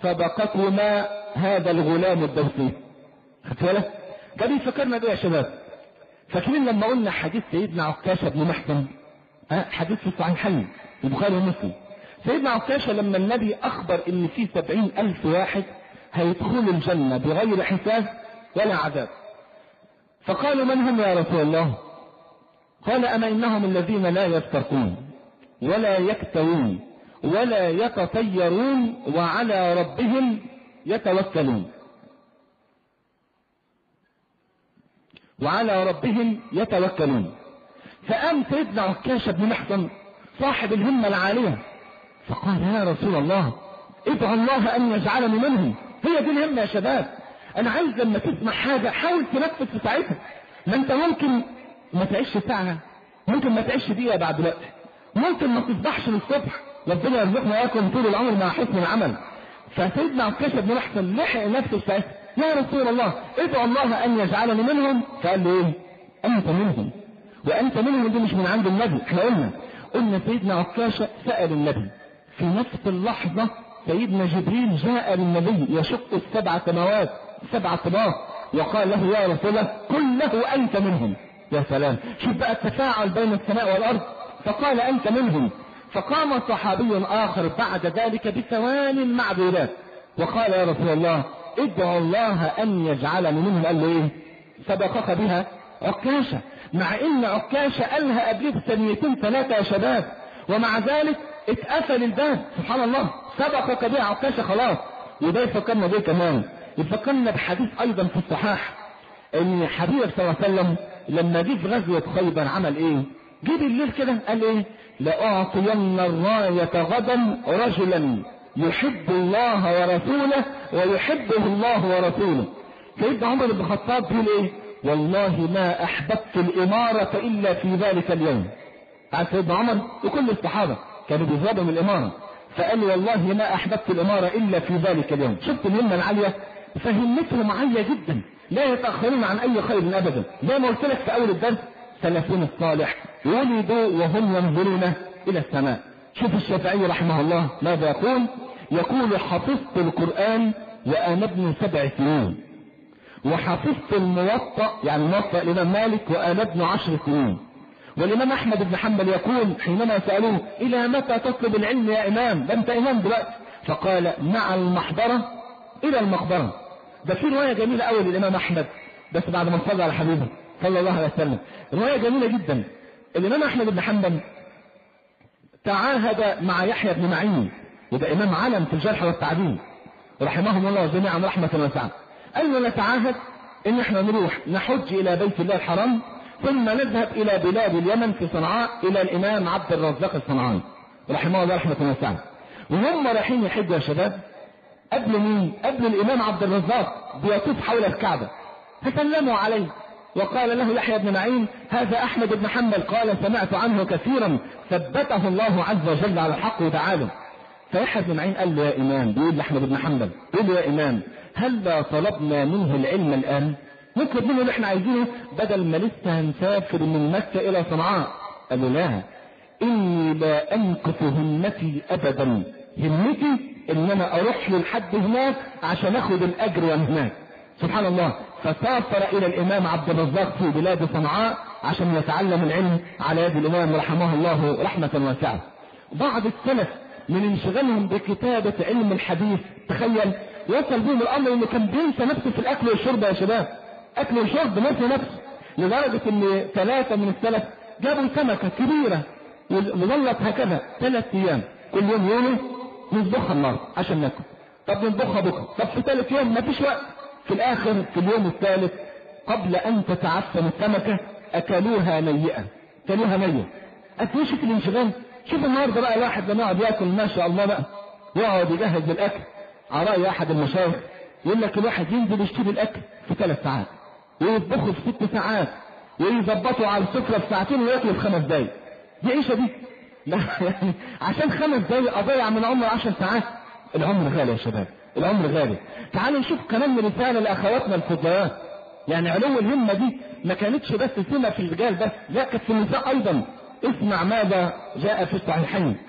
سبقكما هذا الغلام الدوسي. خدت بالك؟ ده بيفكرنا بيه يا شباب. فاكرين لما قلنا حديث سيدنا عكاشة بن محسن؟ ها حديث في الصحيحين البخاري ومسلم. سيدنا عكاشة لما النبي أخبر إن في سبعين ألف واحد هيدخلوا الجنة بغير حساب ولا عذاب، فقالوا: من هم يا رسول الله؟ قال: أما إنهم الذين لا يسترقون ولا يكتوون ولا يتطيرون وعلى ربهم يتوكلون وعلى ربهم يتوكلون. فقام سيدنا عكاشة بن محسن صاحب الهمة العالية فقال: يا رسول الله ادعو الله أن يجعلني منهم. هي دي الهمة يا شباب. أنا عايز لما تسمع حاجة حاول تنفذ في ساعتها. ما أنت ممكن ما تعيش ساعة، ممكن ما تعيش دقيقة بعد وقت، ممكن ما تصبحش للصبح. ربنا يرزقنا اياكم طول العمر مع حسن العمل. فسيدنا عكاشة بن محسن لحق نفسه ساعتها: يا رسول الله ادعو الله أن يجعلني منهم. فقال له: إيه؟ أنت منهم. وأنت منهم دي مش من عند النبي. احنا قلنا قلنا سيدنا عكاشة سأل النبي في نفس اللحظة. سيدنا جبريل جاء للنبي يشق السبع سماوات سبع طباق وقال له: يا رسول الله قل له أنت منهم. يا سلام، شوف بقى التفاعل بين السماء والأرض. فقال: أنت منهم. فقام صحابي آخر بعد ذلك بثوان معدودات وقال: يا رسول الله ادعو الله أن يجعلني منهم. قال له: إيه؟ سبقك بها عكاشة، مع إن عكاشة قالها قبله بثانيتين ثلاثة يا شباب، ومع ذلك اتقفل الباب. سبحان الله، سبقك بها عكاشة خلاص. وده يفكرنا بيه كمان، يفكرنا بحديث أيضا في الصحاح إن حبيب صلى الله عليه وسلم لما جه في غزوة خيبر عمل إيه؟ جه بالليل كده قال إيه؟ لأعطين الراية غدا رجلا يحب الله ورسوله ويحبه الله ورسوله. سيدنا عمر بن الخطاب بيقول إيه؟ والله ما أحببت الإمارة إلا في ذلك اليوم. قال سيدنا عمر وكل الصحابة كانوا بيزادوا من الإمارة، فقال والله ما أحببت الإمارة إلا في ذلك اليوم. شفت الهمة العالية؟ فهمتهم عالية جدا، لا يتأخرون عن أي خير أبدا. زي ما قلت لك في أول الدرس: سلفون الصالح ولدوا وهم ينظرون إلى السماء. شوف الشافعي رحمه الله ماذا يقول؟ يقول: حفظت القرآن وأنا ابن سبع سنين، وحفظت الموطأ يعني موطأ الإمام مالك وأنا ابن عشر سنين. والإمام أحمد بن حنبل يقول حينما سألوه: إلى متى تطلب العلم يا إمام؟ ده أنت إمام دلوقتي. فقال: مع المحضرة إلى المقبرة. ده في رواية جميلة أوي للإمام أحمد بس بعد ما صلى على حبيبه صلى الله عليه وسلم، رواية جميلة جدا. الإمام أحمد بن حنبل تعاهد مع يحيى بن معين، وده إمام علم في الجرح والتعديل، رحمهم الله جميعا رحمة واسعة. قالوا نتعاهد ان احنا نروح نحج الى بيت الله الحرام، ثم نذهب الى بلاد اليمن في صنعاء الى الامام عبد الرزاق الصنعاني رحمه الله رحمة واسعة. وهم رايحين يحجوا يا شباب، قبل مين؟ قبل الامام عبد الرزاق بيطوف حول الكعبة، فسلموا عليه وقال له يحيى بن معين هذا احمد بن حنبل، قال سمعت عنه كثيرا ثبته الله عز وجل على الحق وتعالى. فيحيى بن معين قال له يا امام، بيقول لاحمد بن حنبل، بيقول له يا امام هل لا طلبنا منه العلم الان؟ نطلب منه اللي احنا عايزينه بدل ما لسه هنسافر من مكة الى صنعاء. قال له لا، اني لا انقص همتي ابدا، همتي ان انا اروح له لحد هناك عشان اخد الاجر من هناك. سبحان الله. فسافر الى الامام عبد الرزاق في بلاد صنعاء عشان يتعلم العلم على يد الامام رحمه الله رحمة واسعة. بعض السلف من انشغالهم بكتابة علم الحديث، تخيل وصل بهم الامر انه كان بينسى نفسه في الاكل والشرب يا شباب، اكل وشرب نفسه نفسه، لدرجة ان ثلاثة من السلف جابوا سمكة كبيرة وظلت هكذا ثلاث ايام، كل يوم يومه نطبخها النار عشان ناكل، طب نطبخها بكره، طب في ثالث يوم ما فيش وقت، في الاخر في اليوم الثالث قبل ان تتعفن السمكة اكلوها نيئة، اكلوها نيئة. اتوش في الانشغال. شوف النهارده بقى الواحد لما يقعد ياكل ما شاء الله بقى يقعد يجهز الاكل، على رأي احد المشايخ يقول لك الواحد ينزل يشتري الاكل في ثلاث ساعات ويطبخه في ست ساعات ويظبطه على السفرة في ساعتين وياكله في خمس دقايق. دي عيشة دي؟ لا يعني عشان خمس دقايق اضيع من عمر عشر ساعات. العمر غالي يا شباب، العمر غالي. تعالوا نشوف كمان رسالة لاخواتنا الفضليات. يعني علو الهمة دي ما كانتش بس سمة في الرجال بس، لا كانت في النساء ايضا. اسمع ماذا جاء في الصحيحين.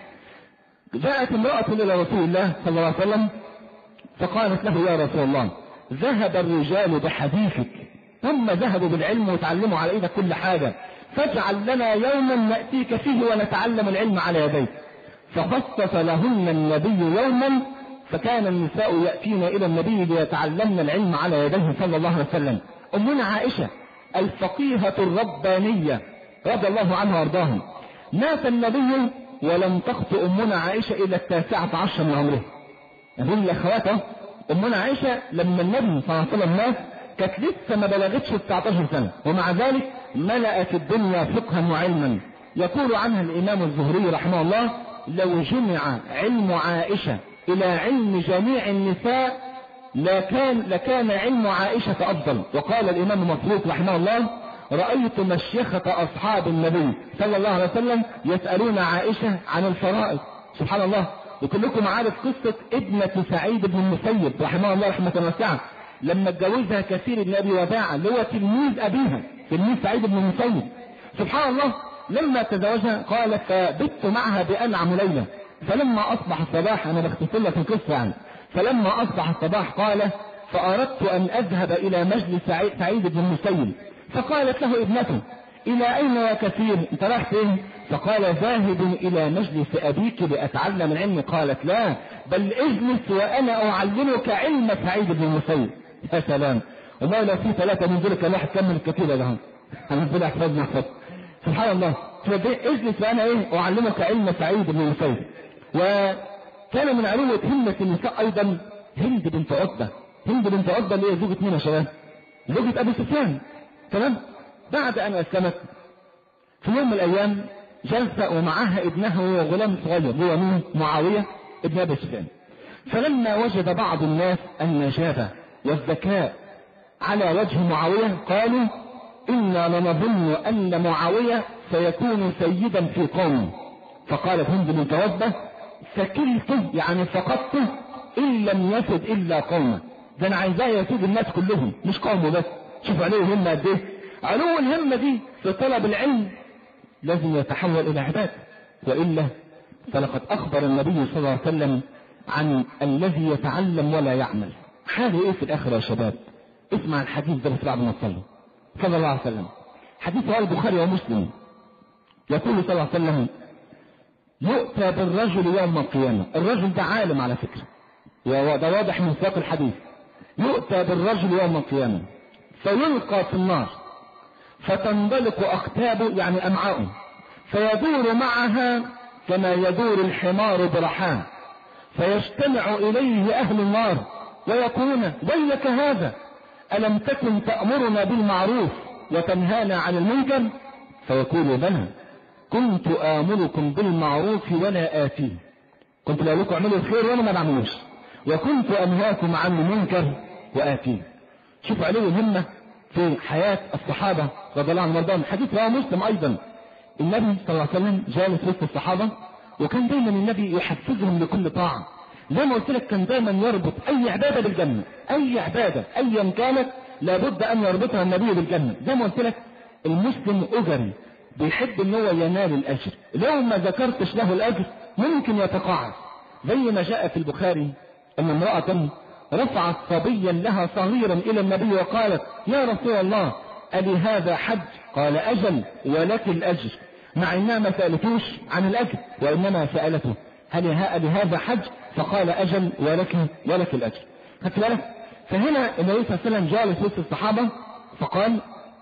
جاءت امرأة الى رسول الله صلى الله عليه وسلم فقالت له يا رسول الله ذهب الرجال بحديثك، هم ذهبوا بالعلم وتعلموا على ايدك كل حاجة، فاجعل لنا يوما نأتيك فيه ونتعلم العلم على يديك. فخصص لهن النبي يوما، فكان النساء يأتين الى النبي ليتعلمن العلم على يديه صلى الله عليه وسلم. امنا عائشة الفقيهة الربانية رضي الله عنها وارضاها، مات النبي ولم تخطئ امنا عائشة الى التاسعة عشر من عمره. اقول لاخواته امنا عائشة لما النبي صلى الله عليه وسلم مات كانت لسه ما بلغتش تسعتاشر سنة، ومع ذلك ملأت الدنيا فقها وعلما. يقول عنها الامام الزهري رحمه الله لو جمع علم عائشة الى علم جميع النساء لكان, لكان علم عائشة افضل. وقال الامام مسروق رحمه الله رأيت مشيخة اصحاب النبي صلى الله عليه وسلم يسألون عائشة عن الفرائض. سبحان الله. وكلكم عارف قصة ابنة سعيد بن المسيب رحمه الله رحمة واسعة لما اتجوزها كثير بن ابي وداعة اللي هو تلميذ ابيها، تلميذ سعيد بن المسيب. سبحان الله. لما تزوجها قالت فبت معها بانعم ليلة، فلما اصبح الصباح، انا بختصر لك القصة يعني، فلما اصبح الصباح قال فاردت ان اذهب الى مجلس سعيد بن المسيب، فقالت له ابنته الى اين يا كثير، انت رايح فين؟ فقال ذاهب الى مجلس ابيك لاتعلم العلم. قالت لا بل اجلس وانا اعلمك علم سعيد بن المسيب. يا سلام. والله لو في ثلاثة من دول كان واحد كمل الكتيبة ده، انا ربنا يحفظنا يحفظ. سبحان الله. اجلس وانا ايه اعلمك علم سعيد بن المسيب. وكان من علوة همة النساء ايضا هند بنت عتبة. هند بنت عتبة اللي هي زوجة مين يا شباب؟ زوجة ابي سفيان. تمام. بعد ان اسلمت في يوم من الايام جلسة ومعها ابنها وغلام صغير هو مين؟ معاوية ابن ابي سفيان. فلما وجد بعض الناس النجابة والذكاء على وجه معاوية قالوا إنا لنظن أن معاوية سيكون سيدا في قومه. فقالت هند بنت عتبة سكلته يعني فقدته إن لم يسد إلا قومه، ده أنا عايزاه يسود الناس كلهم مش قومه بس. شوف عليه الهمة قد إيه. علو الهمة دي في طلب العلم لازم يتحول إلى عبادة، وإلا فلقد أخبر النبي صلى الله عليه وسلم عن الذي يتعلم ولا يعمل حاله ايه في الاخر يا شباب. اسمع الحديث ده بس بعد ما تصلي صلى الله عليه وسلم. حديث رواه البخاري ومسلم. يقول صلى الله عليه وسلم يؤتى بالرجل يوم القيامة. الرجل ده عالم على فكرة، وده واضح من سياق الحديث. يؤتى بالرجل يوم القيامة فيلقى في النار فتنطلق اقتابه يعني امعاؤه فيدور معها كما يدور الحمار برحاه، فيجتمع إليه أهل النار ويقولون ويلك هذا ألم تكن تأمرنا بالمعروف وتنهانا عن المنكر؟ فيقول بلى كنت آمركم بالمعروف ولا آتيه، كنت بقول لكم اعملوا الخير وانا ما بعملوش، وكنت أنهاكم عن المنكر وآتيه. شوف عليه الهمة في حياة الصحابة رضي الله عنهم وارضاهم. حديث رواه مسلم أيضا، النبي صلى الله عليه وسلم جالس وسط الصحابة وكان دايما النبي يحفزهم لكل طاعة. زي ما قلت لك كان دايما يربط أي عبادة بالجنة، أي عبادة أيا كانت لابد أن يربطها النبي بالجنة. زي ما قلت لك المسلم أجري بيحب ان هو ينال الأجر، لو ما ذكرتش له الأجر ممكن يتقاعس. زي ما جاء في البخاري أن امرأة رفعت صبيا لها صغيرا إلى النبي وقالت يا رسول الله ألي هذا حج؟ قال أجل ولك الأجر، مع إنها ما سألتوش عن الأجر وإنما سألته هل هذا حج؟ فقال أجل ولك ولك الأجر. خدت بالك؟ فهنا النبي صلى الله عليه وسلم جالس وسط الصحابة فقال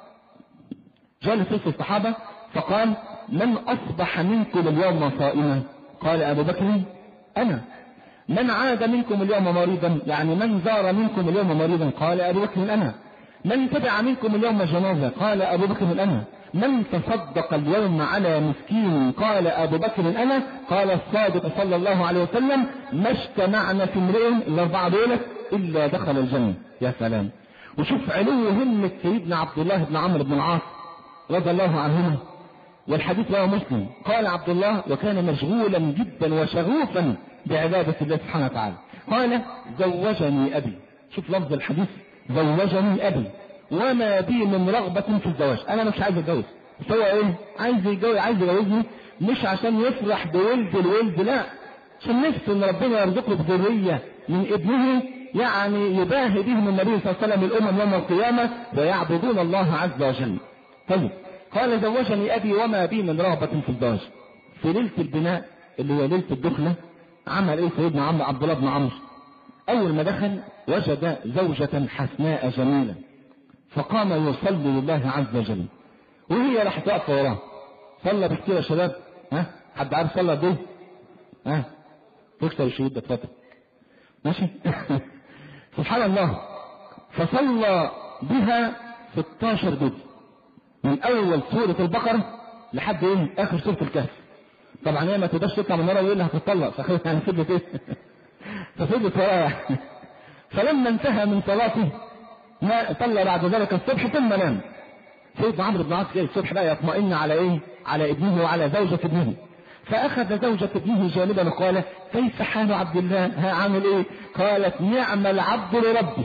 جالس وسط الصحابة فقال من أصبح منكم اليوم صائما؟ قال أبو بكر أنا. من عاد منكم اليوم مريضا؟ يعني من زار منكم اليوم مريضا؟ قال أبو بكر أنا. من تبع منكم اليوم جنازة؟ قال أبو بكر أنا. من تصدق اليوم على مسكين؟ قال أبو بكر أنا. قال الصادق صلى الله عليه وسلم ما اجتمعنا في امرئ الأربعة دولة إلا دخل الجنة. يا سلام. وشوف علو همة سيدنا عبد الله بن عمرو بن العاص رضي الله عنهما، والحديث رواه مسلم. قال عبد الله وكان مشغولا جدا وشغوفا بعبادة الله سبحانه وتعالى، قال زوجني أبي. شوف لفظ الحديث زوجني أبي وما بي من رغبة في الزواج، أنا مش عايز أتجوز. هو إيه؟ عايز يتجوز، عايز يجوزني مش عشان يفرح بولد الولد، لا، عشان نفسه إن ربنا يرزقه بذرية من ابنه يعني يباهي بهم النبي صلى الله عليه وسلم الأمم يوم القيامة ويعبدون الله عز وجل. طيب قال زوجني أبي وما بي من رغبة في الزواج. في ليلة البناء اللي هي ليلة الدخلة عمل ايه سيدنا عم عبد الله بن عمرو؟ اول ما دخل وجد زوجة حسناء جميلة فقام يصلي لله عز وجل وهي راح تقف وراه. صلى بكتير يا شباب؟ ها حد عارف صلى قد ايه؟ ها تكسر الشهيد ده اتفضل ماشي. سبحان الله. فصلى بها ستاشر جزء من اول سورة البقرة لحد ايه اخر سورة الكهف. طبعا هي ما تقدرش تطلع من ورا ويقول لها هتطلق، فخذت يعني فضلت ايه؟ ففضلت وراها. فلما انتهى من صلاته ما صلى بعد ذلك الصبح ثم نام. سيدنا عمرو بن العاص جاي الصبح بقى يطمئن على ايه؟ على ابنه وعلى زوجة ابنه. فاخذ زوجة ابنه جانبا وقال كيف حال عبد الله؟ ها عامل ايه؟ قالت نعم العبد لربي.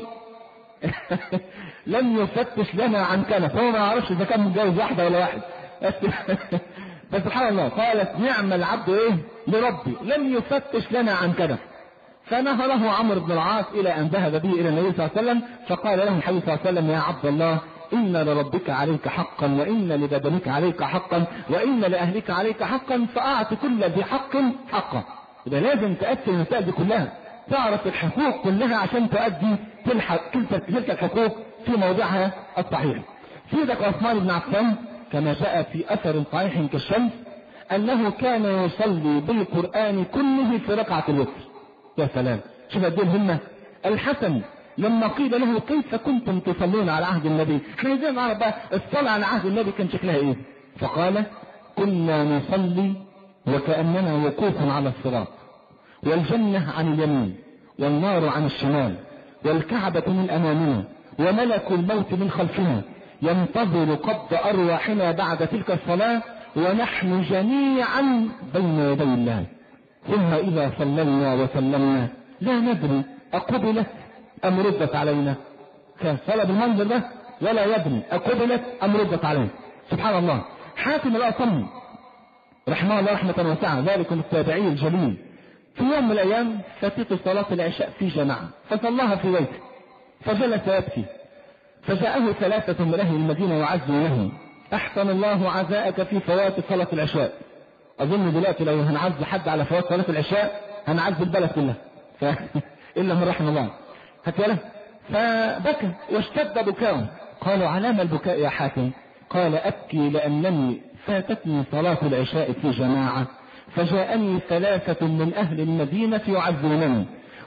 لم يفتش لنا عن كنف، هو ما يعرفش اذا كان متجوز واحده ولا واحد. بس سبحان الله قالت نعم العبد ايه لربي لم يفتش لنا عن كنف. فنهره عمرو بن العاص الى ان ذهب به الى النبي صلى الله عليه وسلم فقال له النبي صلى الله عليه وسلم يا عبد الله ان لربك عليك حقا وان لبدنك عليك حقا وان لاهلك عليك حقا فاعط كل ذي حق حقه. يبقى لازم تأتي المسائل دي كلها، تعرف الحقوق كلها عشان تؤدي تلك الحقوق في موضعها الصحيح. سيدك عثمان بن عفان كما جاء في أثر صحيح كالشمس أنه كان يصلي بالقرآن كله في ركعة الوتر. يا سلام. شوف قد ايه الهمة. الحسن لما قيل له كيف كنتم تصلون على عهد النبي؟ احنا عايزين نعرف بقى الصلاة على عهد النبي كان شكلها ايه؟ فقال كنا نصلي وكأننا وقوف على الصراط والجنة عن اليمين والنار عن الشمال والكعبة من أمامنا وملك الموت من خلفنا ينتظر قبض أرواحنا بعد تلك الصلاة ونحن جميعا بين يدي الله. ثم إذا صلينا وسلمنا لا ندري أقبلت أم ردت علينا. كان صلى بالمنظر ده ولا يدري أقبلت أم ردت علينا. سبحان الله. حاتم الأصم رحمه الله رحمة واسعة ذلك التابعي الجليل في يوم من الأيام فاتته صلاة العشاء في جماعة فصلاها في بيته فجلس يبكي فجاءه ثلاثة من أهل المدينة يعزونه أحسن الله عزاءك في فوات صلاة العشاء. أظن دلوقتي لو هنعز حد على فوات صلاة العشاء هنعز البلد كلها ف... إلا من رحم الله. هكذا فبكى واشتد بكاء. قالوا علام البكاء يا حاتم؟ قال أبكي لأنني فاتتني صلاة العشاء في جماعة فجاءني ثلاثة من أهل المدينة يعزونني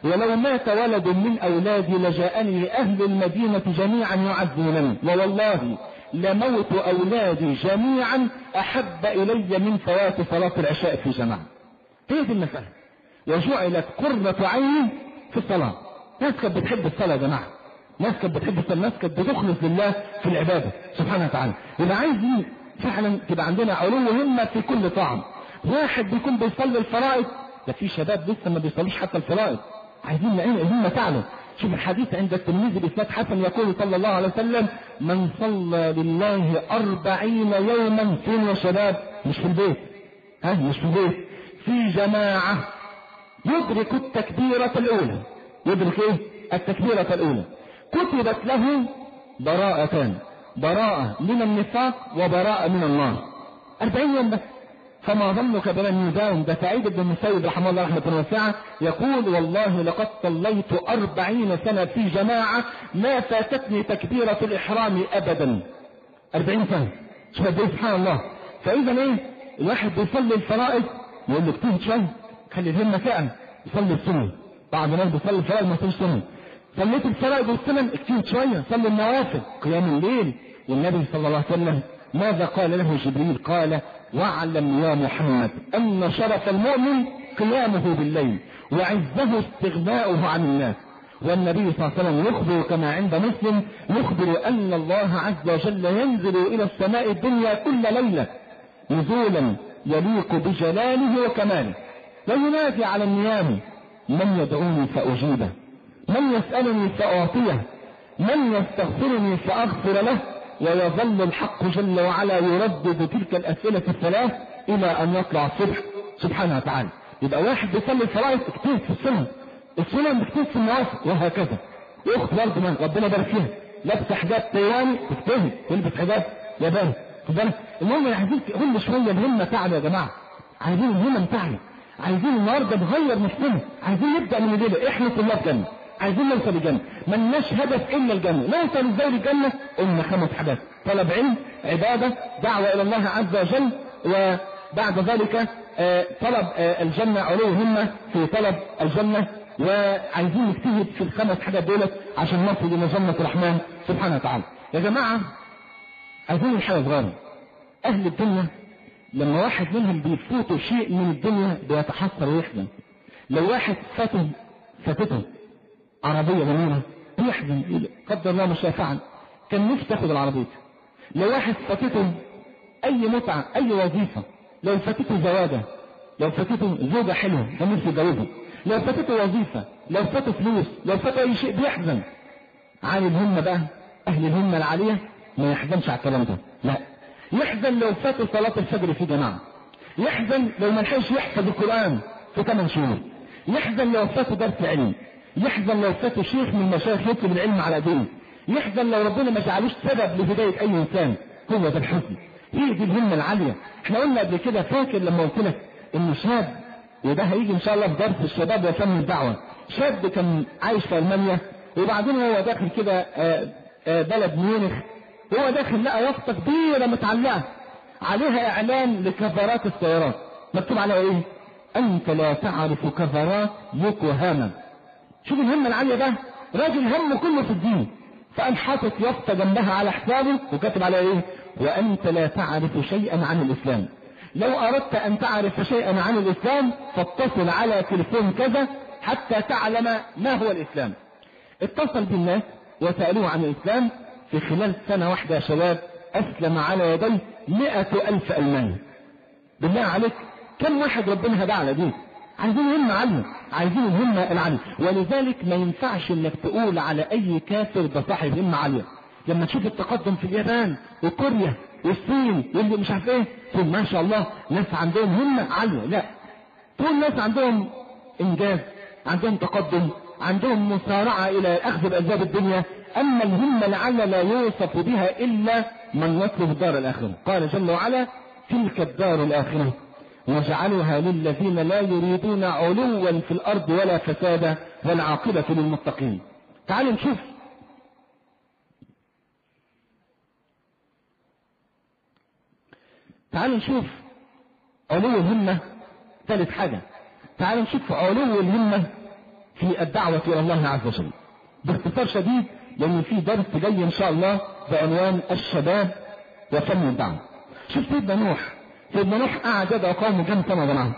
ولو مات ولد من أولادي لجاءني أهل المدينة جميعا يعزونني، ووالله لموت أولادي جميعا أحب إلي من فوات صلاة العشاء في جماعة. هي دي المسألة. وجعلت قرة عيني في الصلاة. ناس كانت بتحب الصلاة يا جماعة، ناس كانت بتحب الصلاة، ناس كانت بتخلص لله في العبادة سبحانه وتعالى. يبقى عايزين فعلا تبقى عندنا علو همة في كل طاعة. واحد بيكون بيصلي الفرائض، ده في شباب لسه ما بيصليش حتى الفرائض، عايزين نعين الهمة تعلو. شوف الحديث عند الترمذي بإسناد حسن يقول صلى الله عليه وسلم: من صلى لله أربعين يوما فين يا شباب؟ مش في البيت، ها مش في البيت، في جماعة، يدرك التكبيرة الأولى، يدرك إيه؟ التكبيرة الأولى، كتبت له براءتان، براءة من النفاق وبراءة من النار. أربعين يوم بس. فما ظنك بمن يداوم؟ ده سعيد بن المسيب رحمه الله رحمة واسعة يقول: والله لقد صليت أربعين سنة في جماعة ما فاتتني تكبيرة الإحرام أبدا. أربعين سنة، شوف قد إيه سبحان الله. فإذا إيه؟ الواحد بيصلي الفرائض يقول له اجتهد شوية، خلي الهمة فعلا، يصلي السنن. بعض الناس بيصلي الفرائض ما يصليش السنن. صليت الفرائض والسنن اجتهد شوية، صلي النوافل، قيام الليل. والنبي صلى الله عليه وسلم ماذا قال له جبريل؟ قال: واعلم يا محمد أن شرف المؤمن قيامه بالليل وعزه استغناؤه عن الناس. والنبي صلى الله عليه وسلم يخبر كما عند مسلم، يخبر أن الله عز وجل ينزل إلى السماء الدنيا كل ليلة نزولا يليق بجلاله وكماله، وينادي على النيام: من يدعوني فأجيبه، من يسألني فأعطيه، من يستغفرني فأغفر له. ويظل الحق جل وعلا يردد تلك الأسئلة الثلاث إلى أن يطلع الصبح سبحانه وتعالى. يبقى واحد بيصلي الفرائض اجتهد في السنن، السنن بتجتهد في النوافل، وهكذا. واخت برضه من ربنا يبارك فيها لابسه حجاب تايواني تجتهد تلبس حجاب ياباني، خد بالك. المهم عايزين كل شويه الهمه تعلى يا جماعه، عايزين الهمه تعلى، عايزين النهارده نغير نفسنا، عايزين نبدا من الليله احنا طلاب جنه، عايزين نوصل الجنة، ملناش هدف إلا الجنة. نوصل ازاي للجنة؟ قلنا خمس حاجات: طلب علم، عبادة، دعوة إلى الله عز وجل، وبعد ذلك طلب الجنة، علو همة في طلب الجنة. وعايزين نجتهد في الخمس حاجات دولت عشان نصل إلى جنة الرحمن سبحانه وتعالى. يا جماعة عايزين حاجة صغيرة. أهل الدنيا لما واحد منهم بيفوتوا شيء من الدنيا بيتحسر ويحزن. لو واحد فاته فاتته عربية جميلة بيحزن، قدر الله ما شاء فعل، كان نفسه تاخد العربية. لو واحد فاتته أي متعة، أي وظيفة، لو فاتته زواجة، لو فاتته زوجة حلوة كان نفسه يتجوزها، لو فاتته وظيفة، لو فاته فلوس، لو فاته أي شيء بيحزن. عن الهمة بقى، أهل الهمة العالية ما يحزنش على الكلام ده، لا، يحزن لو فاته صلاة الفجر في جماعة، يحزن لو ما لحقش يحفظ القرآن في ثمان شهور، يحزن لو فاته درس علم، يحزن لو فاته شيخ من مشايخ يطلب العلم على دينه، يحزن لو ربنا ما جعلوش سبب لهداية أي إنسان. هو ده الحزن، هي دي الهمة العالية. احنا قلنا قبل كده، فاكر لما قلت لك إن شاب، وده هيجي إن شاء الله في درس الشباب وفن الدعوة، شاب كان عايش في ألمانيا، وبعدين هو داخل كده بلد ميونخ، هو داخل لقى يافطة كبيرة متعلقة عليها إعلان لكفرات السيارات، مكتوب عليها إيه؟ أنت لا تعرف كفرات يوكوهاما. شوف الهمة العالية ده، راجل همه كله في الدين، فقام حاطط يافطة جنبها على حسابه وكاتب عليها إيه؟ وأنت لا تعرف شيئا عن الإسلام. لو أردت أن تعرف شيئا عن الإسلام فاتصل على تليفون كذا حتى تعلم ما هو الإسلام. اتصل بالناس وسألوه عن الإسلام، في خلال سنة واحدة يا شباب أسلم على يديه مئة ألف ألماني. بالله عليك كم واحد ربنا هدى على دين؟ عايزين همة عالية، عايزين الهمة العالية. ولذلك ما ينفعش انك تقول على اي كافر ده صاحب همة عالية. لما تشوف التقدم في اليابان وكوريا والصين واللي مش عارف ايه، تقول ما شاء الله ناس عندهم همة عالية، لا، تقول ناس عندهم انجاز، عندهم تقدم، عندهم مسارعة الى اخذ باسباب الدنيا. اما الهمة العالية لا يوصف بها الا من يطلب الدار الاخرة. قال جل وعلا: تلك الدار الاخرة وجعلها للذين لا يريدون علوا في الأرض ولا فسادا والعاقبة للمتقين. تعالوا نشوف تعالوا نشوف علو الهمة. ثالث حاجة، تعالوا نشوف علو الهمة في في الدعوة إلى الله عز وجل. باختصار شديد لأن في درس جاي إن شاء الله بعنوان الشباب وفن الدعوة. شوف سيدنا نوح، سيدنا نوح قعد يدعو قومه كم سنة يا جماعة؟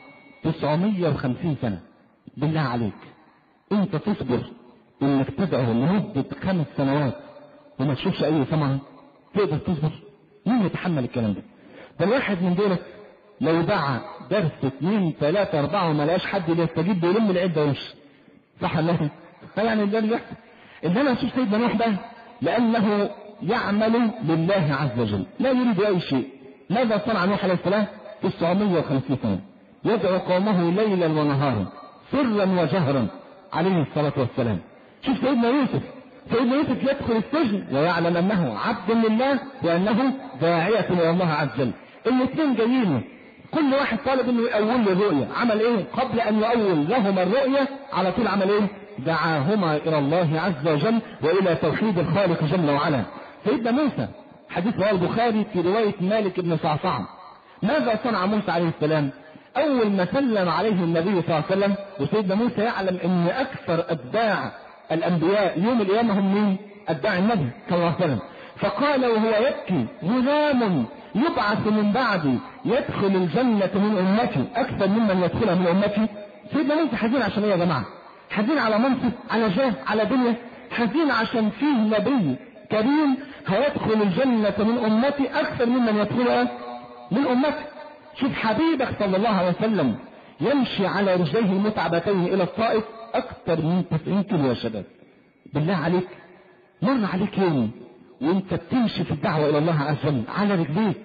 تسعمية وخمسين سنة. بالله عليك أنت تصبر إنك تدعو لمدة خمس سنوات وما تشوفش أي ثمرة؟ تقدر تصبر؟ مين يتحمل الكلام ده؟ ده الواحد من دولت لو دعا درس اثنين ثلاثة أربعة وما لقاش حد يستجيب ويلم العدة ويمشي. صح ولا لا؟ يعني ده اللي يحصل. إنما أشوف سيدنا نوح ده لأنه يعمل لله عز وجل، لا يريد أي شيء. ماذا صنع نوح عليه السلام؟ تسعمية وخمسين سنة يدعو قومه ليلا ونهارا سرا وجهرا عليه الصلاة والسلام. شوف سيدنا يوسف، سيدنا يوسف يدخل السجن ويعلم أنه عبد لله وأنه داعية إلى الله عز وجل. الاثنين جايين كل واحد طالب انه يأول له الرؤية. عمل ايه؟ قبل ان يأول لهما الرؤية على طول عمل ايه؟ دعاهما الى الله عز وجل والى توحيد الخالق جل وعلا. سيدنا موسى حديث رواه البخاري في رواية مالك بن صعصع. ماذا صنع موسى عليه السلام؟ اول ما سلم عليه النبي صلى الله عليه وسلم، وسيدنا موسى يعلم ان اكثر اتباع الانبياء يوم القيامة هم مين؟ اتباع النبي صلى الله عليه وسلم. فقال وهو يبكي غلام يبعث من بعدي يدخل الجنة من أمتي أكثر ممن يدخلها من أمتي. سيدنا موسى حزين عشان ايه يا جماعة؟ حزين على منصب، على جاه، على دنيا؟ حزين عشان فيه نبي كريم هيدخل الجنة من أمتي أكثر ممن يدخلها من أمتي. شوف حبيبك صلى الله عليه وسلم يمشي على رجليه المتعبتين إلى الطائف أكثر من تسعين كيلو يا شباب. بالله عليك مر عليك يوم وانت بتمشي في الدعوة الى الله عز وجل على رجليك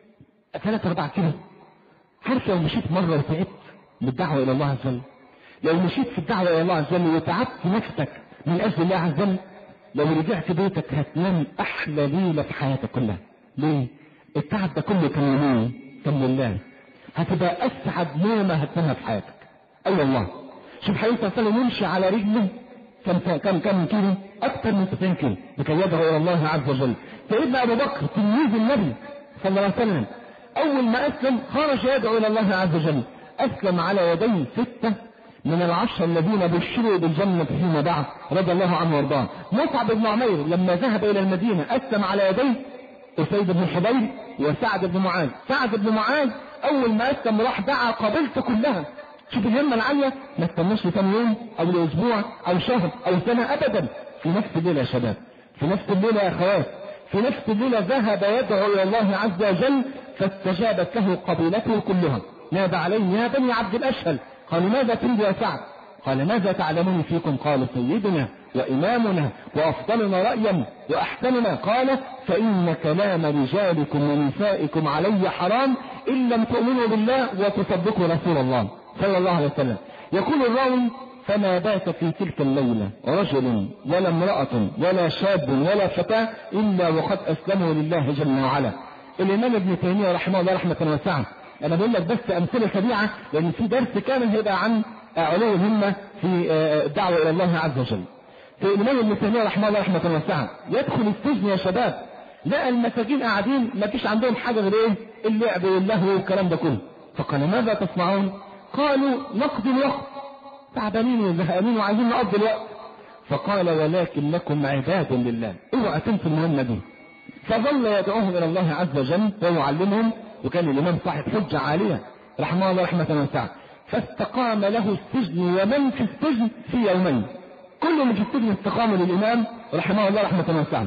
ثلاثة أربعة كيلو؟ عارف لو مشيت مرة وتعبت بالدعوة الى الله عز وجل، لو مشيت في الدعوة الى الله عز وجل وتعبت نفسك من اجل الله عز وجل، لو رجعت بيتك هتنام احلى ليلة في حياتك كلها. ليه؟ التعب ده كله كان لمين؟ كان لله. هتبقى اسعد نومة هتنامها في حياتك. اي أيوة والله. شوف حبيبي صلى الله عليه وسلم يمشي على رجله كم كم كم كيلو؟ أكثر من تسعين كيلو لكي يدعو إلى الله عز وجل. سيدنا أبو بكر تلميذ النبي صلى الله عليه وسلم أول ما أسلم خرج يدعو إلى الله عز وجل. أسلم على يدي ستة من العشر الذين بشروا بالجنة فيما بعد رضي الله عنه وارضاه. مصعب بن عمير لما ذهب إلى المدينة أسلم على يدي أسيد بن حضير وسعد بن معاذ. سعد بن معاذ أول ما أسلم راح دعا قبيلته كلها. شوف الهمة العالية، ما استناش لثاني يوم او لاسبوع او شهر او سنة ابدا، في نفس الليلة يا شباب، في نفس الليلة يا اخوات، في نفس الليلة ذهب يدعو الى الله عز وجل فاستجابت له قبيلته كلها. نادى عليه يا بني عبد الاشهل. قالوا ماذا تريد يا سعد؟ قال ماذا تعلمون فيكم؟ قال سيدنا وامامنا وافضلنا رايا واحسننا. قال فان كلام رجالكم ونسائكم علي حرام ان لم تؤمنوا بالله وتصدقوا رسول الله صلى الله عليه وسلم. يقول الراوي فما بات في تلك الليلة رجل ولا امرأة ولا شاب ولا فتاة إلا وقد أسلموا لله جل وعلا. الإمام ابن تيمية رحمه الله رحمة واسعة. أنا بقول لك بس أمثلة سريعة لأن في درس كامل هيبقى عن علو الهمة في الدعوة إلى الله عز وجل. الإمام ابن تيمية رحمه الله رحمة واسعة يدخل السجن يا شباب، لقى المساجين قاعدين ما فيش عندهم حاجة غير إيه؟ اللعب واللهو والكلام ده كله. فقال ماذا تصنعون؟ قالوا نقضي الوقت، تعبانين وزهقانين وعايزين نقضي الوقت. فقال ولكن لكم عباد لله، اوعى تنسوا المهمة دي. فظل يدعوهم الى الله عز وجل ويعلمهم، وكان الامام صاحب حجة عالية رحمه الله رحمة واسعة. فاستقام له السجن ومن في السجن في يومين، كل من في السجن استقاموا للامام رحمه الله رحمة واسعة.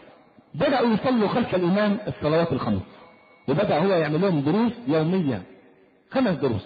بدأوا يصلوا خلف الامام الصلوات الخمس، وبدأ هو يعمل لهم دروس يومية، خمس دروس،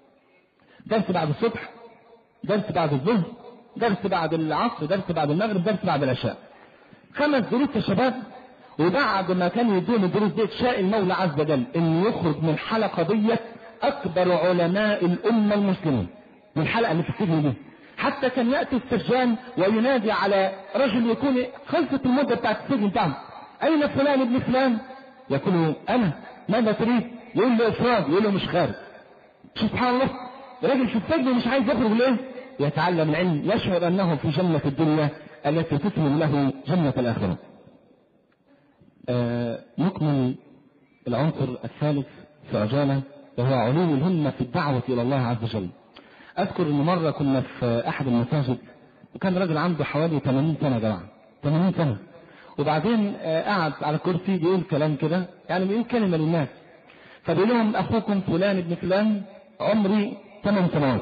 درس بعد الصبح، درس بعد الظهر، درس بعد العصر، درس بعد المغرب، درس بعد العشاء. خمس دروس يا شباب. وبعد ما كانوا يدون الدروس دي شاء المولى عز وجل ان يخرج من الحلقة دي اكبر علماء الامة المسلمين من الحلقة اللي في السجن دي. حتى كان يأتي السجان وينادي على رجل يكون خلصت المدة بتاعت السجن بتاعه، اين فلان ابن فلان؟ يقول انا. ماذا تريد؟ يقول له افراد، يقول له مش خارج. سبحان الله، راجل في السجن مش عايز يخرج ليه؟ يتعلم العلم، يشعر انه في جنة الدنيا التي تتمم له جنة الاخرة. آه نكمل العنصر الثالث في عجالة وهو علو الهمة في الدعوة الى الله عز وجل. أذكر إن مرة كنا في أحد المساجد وكان راجل عنده حوالي ثمانين سنة يا جماعة، ثمانين سنة، وبعدين قعد على كرسي بيقول كلام كده، يعني بيقول كلمة للناس، فبيقول لهم أخوكم فلان ابن فلان عمري ثمان سنوات.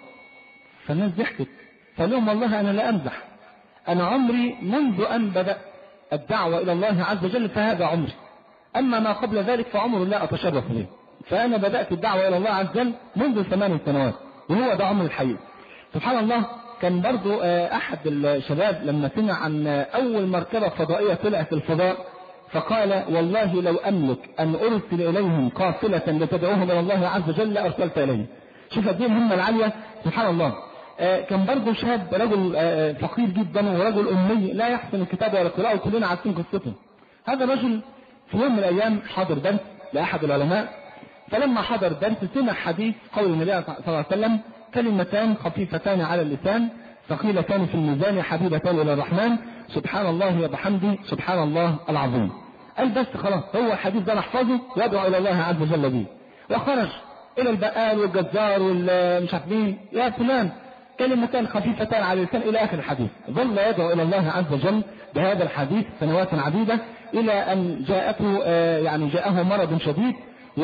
فالناس ضحكت، فقال لهم والله أنا لا أمزح، أنا عمري منذ أن بدأ الدعوة إلى الله عز وجل فهذا عمري، أما ما قبل ذلك فعمر لا أتشرف به، فأنا بدأت الدعوة إلى الله عز وجل منذ ثمان سنوات وهو ده عمر الحقيقي. سبحان الله. كان برضو أحد الشباب لما سمع عن أول مركبة فضائية طلعت الفضاء فقال والله لو أملك أن أرسل إليهم قافلة لتدعوهم إلى الله عز وجل أرسلت إليهم. شوف قد ايه الهمة العالية. سبحان الله. كان برضو شاب رجل فقير جدا ورجل أمي لا يحسن الكتابة ولا القراءة وكلنا عارفين قصته. هذا الرجل في يوم من الأيام حضر درس لأحد العلماء، فلما حضر درس سمع حديث قول النبي صلى الله عليه وسلم كلمتان خفيفتان على اللسان ثقيلتان في الميزان حبيبتان إلى الرحمن سبحان الله وبحمده سبحان الله العظيم. قال بس خلاص هو الحديث ده نحفظه ويدعو إلى الله عز وجل به. وخرج إلى البقال والجزار والمش عارف مين، يا فلان كلمتان خفيفتان على اللسان إلى آخر الحديث. ظل يدعو إلى الله عز وجل بهذا الحديث سنوات عديدة إلى أن جاءته يعني جاءه مرض شديد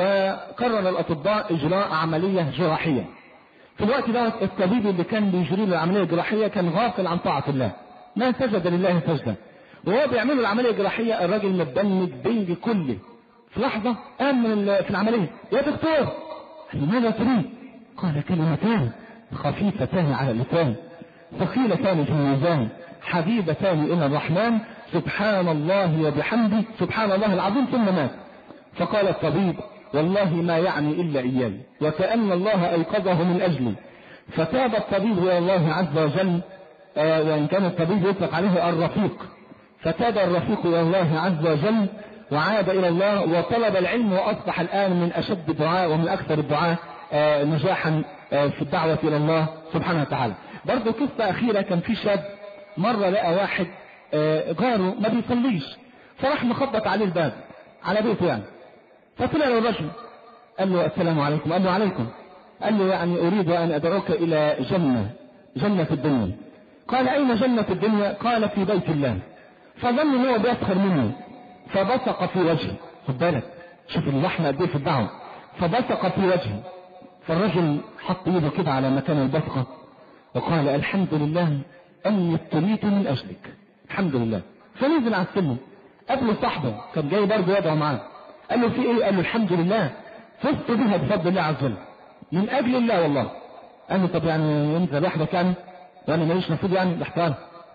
وقرر الأطباء إجراء عملية جراحية. في الوقت ده الطبيب اللي كان بيجري له العملية الجراحية كان غافل عن طاعة الله، ما سجد لله سجدة، وهو بيعمل العملية الجراحية الراجل متبنج بنج كله. في لحظة قام في العملية يا دكتور ماذا تريد؟ قال كلمتان خفيفتان على اللسان ثقيلتان في الميزان حبيبتان إلى الرحمن سبحان الله وبحمده سبحان الله العظيم، ثم مات. فقال الطبيب والله ما يعني إلا إياي وكأن الله أيقظه من أجلي. فتاب الطبيب إلى الله عز وجل، آه وإن كان الطبيب يطلق عليه الرفيق، فتاب الرفيق إلى الله عز وجل وعاد إلى الله وطلب العلم وأصبح الآن من أشد الدعاء ومن أكثر الدعاء آه نجاحا آه في الدعوة إلى الله سبحانه وتعالى. برضو قصة أخيرة، كان في شاب مرة لقى واحد آه جاره ما بيصليش، فراح مخبط عليه الباب على بيته يعني، فطلع له الرجل قال له السلام عليكم. قال له عليكم. قال له يعني أريد أن أدعوك إلى جنة جنة الدنيا. قال أين جنة الدنيا؟ قال في بيت الله. فظن أنه بيسخر منه فبصق في وجهه. خد بالك شوف اللحمة قد ايه في الدعوة. فبصق في وجهه، فالرجل حط يده كده على مكان البصقة وقال الحمد لله أني ابتليت من أجلك، الحمد لله. فنزل على السلم قبل صاحبه كان جاي برضه يدعو معاه، قال له في ايه؟ قال له الحمد لله فزت بها بفضل الله عز وجل من اجل الله والله. قال له طب يعني انت لوحدك يعني وانا ماليش نصيب يعني؟ الاحترام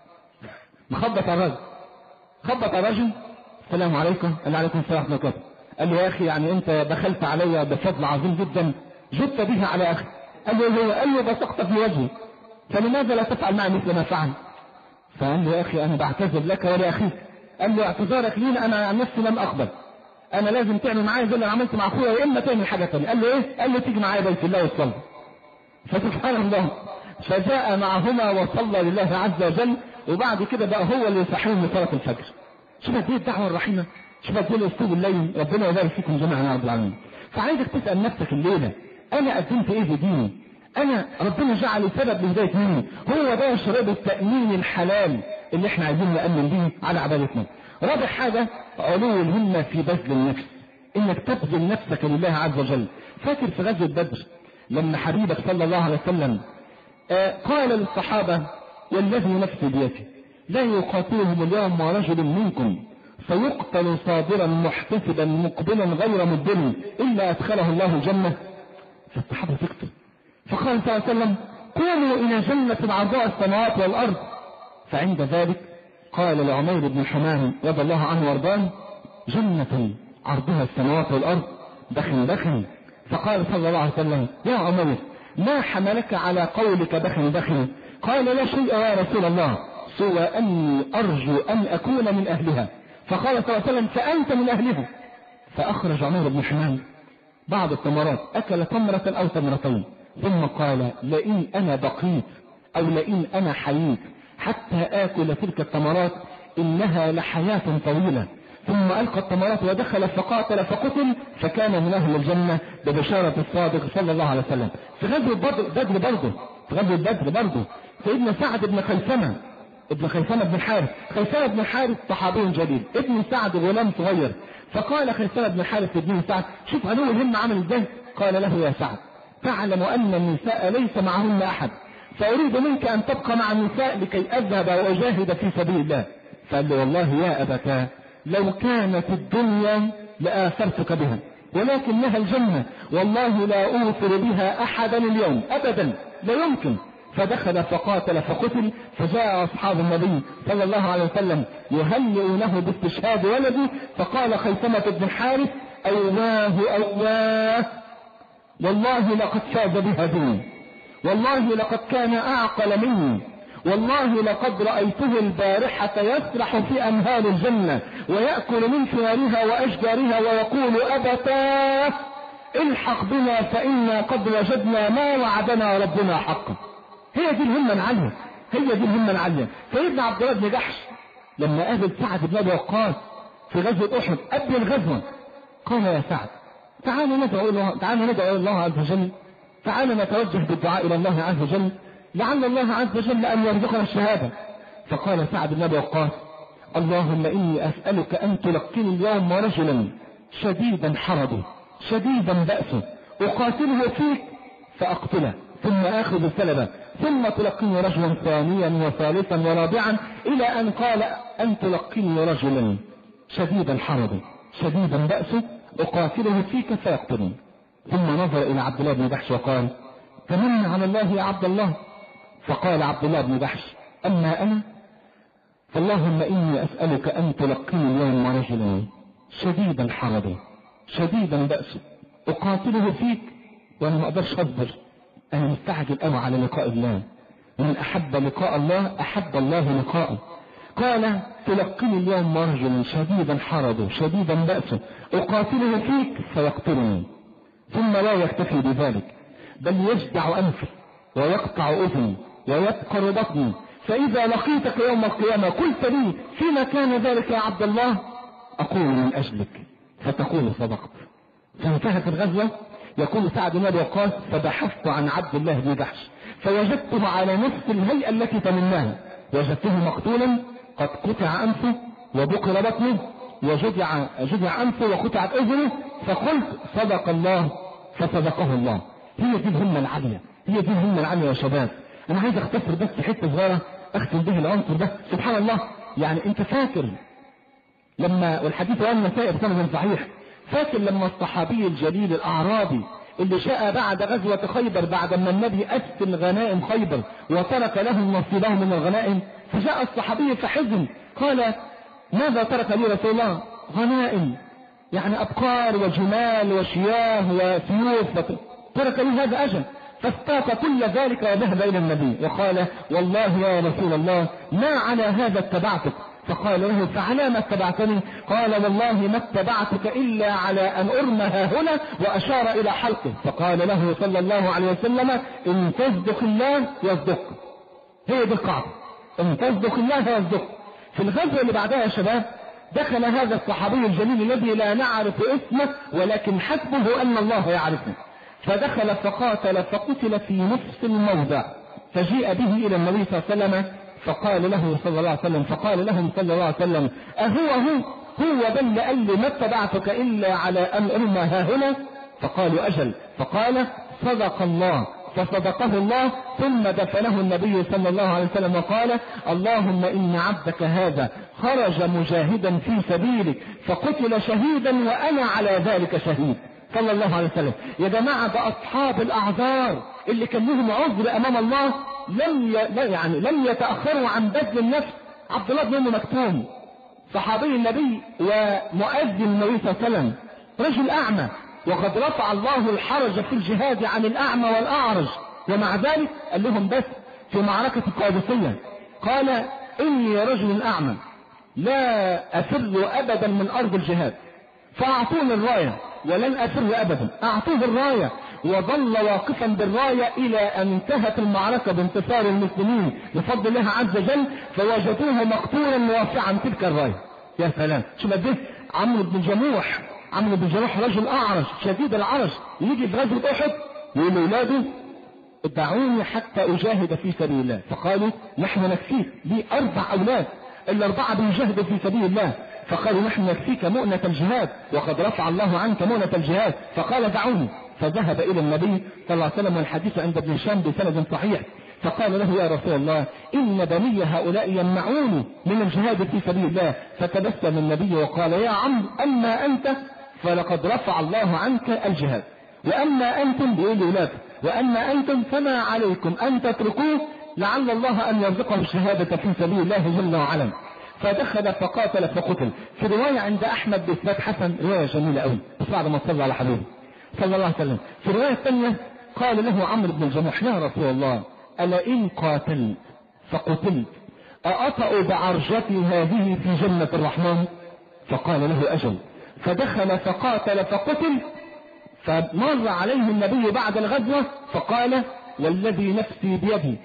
مخبط على الراجل، خبط على الراجل السلام عليكم. قال له عليكم السلام ورحمه الله. قال له يا اخي يعني انت دخلت علي بفضل عظيم جدا جبت بها على اخي. قال له هو قال له بصقت في وجهي فلماذا لا تفعل معي مثل ما فعل؟ فقال له يا اخي انا بعتذر لك ولاخيك. قال له اعتذارك لي انا عن نفسي لم اقبل، انا لازم تعمل معايا زي اللي عملت مع اخويا يا اما تعمل حاجه ثانيه. قال له ايه؟ قال له تيجي معايا بيت الله وتصلي. فسبحان الله فجاء معهما وصلى لله عز وجل، وبعد كده بقى هو اللي يصحيهم لصلاه الفجر. شوف قد ايه الدعوه الرحيمه، شوف قد ايه الاسلوب الليل. ربنا يبارك فيكم جميعا يا رب العالمين. فعايزك تسال نفسك الليله انا قدمت ايه في ديني؟ انا ربنا جعل سبب لهدايه مني، هو ده شراب التامين الحلال اللي احنا عايزين نامن به على عبادتنا. رابع حاجة علو الهمة في بذل النفس، انك تبذل نفسك لله عز وجل. فاكر في غزوة بدر لما حبيبك صلى الله عليه وسلم آه قال للصحابة والذي نفسي بيده لا يقاتلهم اليوم رجل منكم فيقتل صابرا محتسبا مقبلا غير مدبر الا ادخله الله الجنة. فالصحابة سكتوا، فقال صلى الله عليه وسلم قوموا الى جنة عرضها السماوات والارض. فعند ذلك قال لعمير بن حمام رضي الله عنه وارضاه جنة عرضها السماوات والارض بخن بخن. فقال صلى الله عليه وسلم يا عمير ما حملك على قولك بخن بخن؟ قال لا شيء يا رسول الله سوى اني ارجو ان اكون من اهلها. فقال صلى الله عليه وسلم فانت من اهلها. فاخرج عمير بن حمام بعض التمرات، اكل تمرة او تمرتين، ثم قال لئن انا بقيت او لئن انا حييت حتى آكل تلك التمرات إنها لحياة طويلة، ثم ألقى التمرات ودخل فقاتل فقتل فكان من أهل الجنة ببشارة الصادق صلى الله عليه وسلم. في غزوة بدر برضه في غزوة بدر برضه سيدنا سعد بن خيثمة ابن خيثمة بن حارث. خيثمة بن حارث صحابي جليل ابن سعد غلام صغير. فقال خيثمة بن حارث ابن سعد شوف علو الهم عمل ازاي. قال له يا سعد تعلم أن النساء ليس معهن أحد فأريد منك أن تبقى مع النساء لكي أذهب وأجاهد في سبيل الله. فقال له والله يا أبتاه لو كانت الدنيا لآثرتك بها ولكنها الجنة والله لا أوثر بها أحدا اليوم أبدا لا يمكن. فدخل فقاتل فقتل فجاء أصحاب النبي صلى الله عليه وسلم يهنئونه باستشهاد ولده. فقال خيثمة بن حارث أواه أواه والله لقد فاز بها دين والله لقد كان أعقل مني والله لقد رأيته البارحة يسرح في أنهار الجنة ويأكل من ثمارها وأشجارها ويقول أبتاه الحق بنا فإنا قد وجدنا ما وعدنا ربنا حقا. هي دي الهمة العالية هي دي الهمة العالية. سيدنا عبد الله بن جحش لما قابل سعد بن أبي وقاص في غزوة أحد قبل الغزوة قال يا سعد تعالوا ندعو الله تعالوا ندعو الله عز وجل تعالوا نتوجه بالدعاء إلى الله عز وجل لعل الله عز وجل أن يرزقنا الشهادة. فقال سعد بن أبي وقاص اللهم إني أسألك أن تلقني اليوم رجلا شديدا حربه شديدا بأسه أقاتله فيك فأقتله ثم آخذ سلبه ثم تلقني رجلا ثانيا وثالثا ورابعا إلى أن قال أن تلقني رجلا شديدا حربه شديدا بأسه أقاتله فيك فيقتلني. ثم نظر إلى عبد الله بن جحش وقال تمنى على الله يا عبد الله. فقال عبد الله بن جحش أما أنا فاللهم إني أسألك أن تلقني اليوم رجلا شديدا حربه شديدا بأسه أقاتله فيك وأنا ما أقدرش أصبر أنا مستعجل أوي على لقاء الله ومن أحب لقاء الله أحب الله لقاءه. قال تلقني اليوم رجلا شديدا حربه شديدا بأسه أقاتله فيك فيقتلني. ثم لا يكتفي بذلك بل يجدع أنفي ويقطع أذني ويبقر بطني فإذا لقيتك يوم القيامة قلت لي فيما كان ذلك يا عبد الله أقول من أجلك فتقول صدقت. فانتهت الغزوة. يقول سعد بن أبي وقاص فبحثت عن عبد الله بن جحش فوجدته على نفس الهيئة التي تمناها وجدته مقتولا قد قطع أنفه وبقر بطنه وجدع جدع أنفه وقطعت أذنه فقلت صدق الله فصدقه الله. هي دي الهمة العالية هي دي الهمة العالية يا شباب. أنا عايز أختصر بس حتة صغيرة أختم به العنصر ده. سبحان الله يعني أنت فاكر لما والحديث عن النسائي بسند صحيح فاكر لما الصحابي الجليل الأعرابي اللي شاء بعد غزوة خيبر بعد ما النبي أسلم غنائم خيبر وترك لهم نصيبهم من الغنائم فجاء الصحابي فحزن قال ماذا ترك لي رسول الله؟ غنائم يعني أبقار وجمال وشياه وسيوف ترك لي هذا أجل. فاستاق كل ذلك وذهب إلى النبي وقال والله يا رسول الله ما على هذا اتبعتك. فقال له فعلى ما اتبعتني؟ قال والله ما اتبعتك إلا على أن أرمها هنا وأشار إلى حلقه. فقال له صلى الله عليه وسلم إن تصدق الله يصدق. هي دي القاعدة إن تصدق الله يصدق. في الغزوة اللي بعدها يا شباب دخل هذا الصحابي الجليل الذي لا نعرف اسمه ولكن حسبه أن الله يعرفه فدخل فقاتل فقتل في نفس الموضع فجيء به إلى النبي صلى الله عليه وسلم فقال له صلى الله عليه وسلم فقال لهم صلى الله عليه وسلم أهو هو هو بل قال لي ما اتبعتك إلا على أن أرمى ها هنا؟ فقالوا أجل. فقال صدق الله فصدقه الله. ثم دفنه النبي صلى الله عليه وسلم وقال اللهم إن عبدك هذا خرج مجاهدا في سبيلك فقتل شهيدا وأنا على ذلك شهيد صلى الله عليه وسلم. يا جماعة ده أصحاب الأعذار اللي كان لهم عذر أمام الله لم ي... يعني لم يتأخروا عن بذل النفس. عبد الله بن مكتوم صحابي النبي ومؤذن النبي صلى الله عليه وسلم رجل أعمى وقد رفع الله الحرج في الجهاد عن الأعمى والأعرج ومع ذلك قال لهم بس في معركة القادسية قال إني رجل أعمى لا أفر أبدا من أرض الجهاد فأعطوني الراية ولن أفر أبدا. أعطوه الراية وظل واقفا بالراية إلى أن انتهت المعركة بانتصار المسلمين بفضل الله عز وجل فوجدوه مقتولا رافعا تلك الراية
يا سلام، شو ده عمرو بن جموح، عمرو بن جموح رجل اعرج شديد العرج، يجي في غزوة احد يقول لاولاده ادعوني حتى اجاهد في سبيل الله، فقالوا نحن نكفيك، لي اربع اولاد الاربعه بيجاهدوا في سبيل الله، فقالوا نحن نكفيك مؤنة الجهاد وقد رفع الله عنك مؤنة الجهاد، فقال دعوني، فذهب الى النبي صلى الله عليه وسلم والحديث عند ابن هشام بسند صحيح، فقال له يا رسول الله ان بني هؤلاء يمنعوني من الجهاد في سبيل الله، فتبسم النبي وقال يا عم اما انت فلقد رفع الله عنك الجهاد، واما انتم بيقول لاولاده واما انتم فما عليكم ان تتركوه لعل الله ان يرزقه الشهادة في سبيل الله جل وعلا. فدخل فقاتل فقتل. في رواية عند احمد بإسناد حسن، رواية جميلة قوي بس بعد ما صلى على حبيبه صلى الله عليه وسلم. في الرواية الثانية قال له عمرو بن الجموح يا رسول الله الا ان قاتلت فقتلت أأطأ بعرجتي هذه في جنة الرحمن؟ فقال له أجل. فدخل فقاتل فقتل، فمر عليه النبي بعد الغزوة فقال والذي نفسي بيدي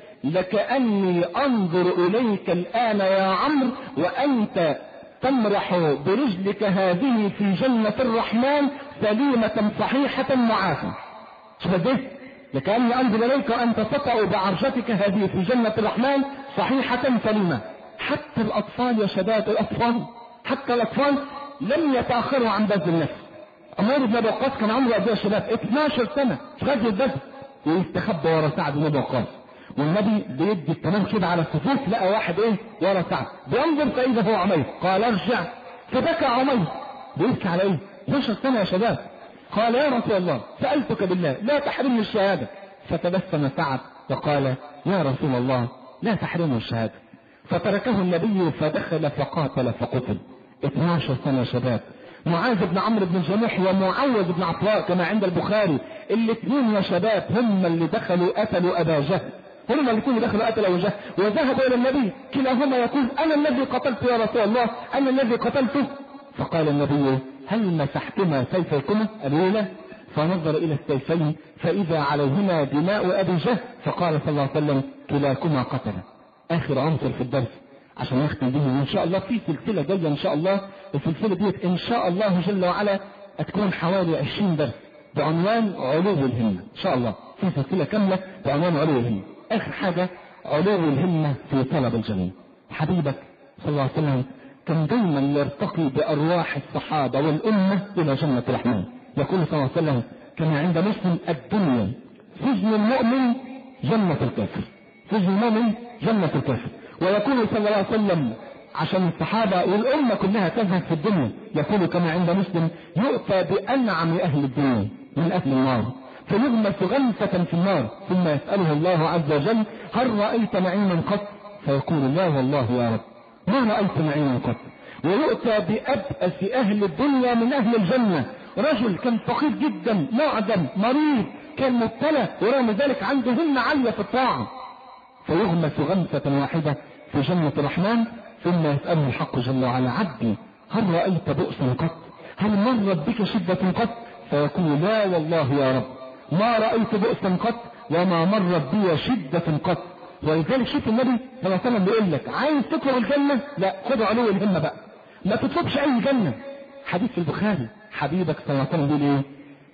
لكأني أنظر إليك الآن يا عمرو وأنت تمرح برجلك هذه في جنة الرحمن سليمة صحيحة معافى. شوف ده لكأني أنظر إليك وأنت تطأ بعرجتك هذه في جنة الرحمن صحيحة سليمة. حتى الأطفال يا شباب، الأطفال حتى الأطفال لم يتأخروا عن بذل النفس. عمر بن أبي وقاص كان عمره قد ايه يا شباب؟ اثناشر سنة في غزوة بدر، ويستخبى ورا سعد بن أبي وقاص، والنبي بيدي التمام كده على الصفوف، لقى واحد ايه ورا سعد بينظر فإذا هو عمير، قال ارجع، فبكى عمير. بيبكي على ايه؟ اثناشر سنة يا شباب. قال يا رسول الله سألتك بالله لا تحرمني الشهادة. فتبسم سعد وقال يا رسول الله لا تحرمني الشهادة. فتركه النبي فدخل فقاتل فقتل. اثناشر سنة يا شباب. معاذ بن عمرو بن الجموح ومعوذ بن عطاء كما عند البخاري، الاثنين يا شباب هم اللي دخلوا قتلوا ابا جهل، هم الاثنين اللي دخلوا قتلوا ابا جهل وذهبوا الى النبي، كلاهما يقول انا الذي قتلت يا رسول الله، انا الذي قتلته. فقال النبي هل مسحتما سيفيكما؟ قالوا لا. فنظر الى السيفين فاذا عليهما دماء ابي جهل، فقال صلى الله عليه وسلم كلاكما قتل. اخر عنصر في الدرس عشان نختم به ان شاء الله في سلسله جايه ان شاء الله، السلسله ديت ان شاء الله جل وعلا هتكون حوالي عشرين درس بعنوان علو الهمه ان شاء الله، في سلسله كامله بعنوان علو الهمه. اخر حاجه علو الهمه في طلب الجنه. حبيبك صلى الله عليه وسلم كان دايما يرتقي بارواح الصحابه والامه الى جنه الرحمن. يقول صلى الله عليه وسلم كما عند مسلم الدنيا سجن المؤمن جنه الكافر، سجن المؤمن جنه الكافر. ويقول صلى الله عليه وسلم عشان الصحابة والأمة كلها تزهد في الدنيا، يقول كما عند مسلم يؤتى بأنعم أهل الدنيا من أهل النار فيغمس غمسة في النار ثم يسأله الله عز وجل هل رأيت نعيما قط؟ فيقول لا والله يا رب ما رأيت نعيما قط. ويؤتى بأبأس أهل الدنيا من أهل الجنة، رجل كان فقير جدا معدم مريض كان مبتلى ورغم ذلك عنده همة عالية في الطاعة، فيغمس غمسة واحدة في جنة الرحمن ثم يسأله الحق جل وعلا عبدي هل رأيت بؤسا قط؟ هل مرت بك شدة قط؟ فيقول لا والله يا رب ما رأيت بؤسا قط وما مرت بي شدة قط. ولذلك شوف النبي صلى الله عليه وسلم بيقول لك عايز تطلب الجنة؟ لا خد علو الهمة بقى، ما تطلبش أي جنة. حديث في البخاري حبيبك صلى الله عليه وسلم بيقول ايه؟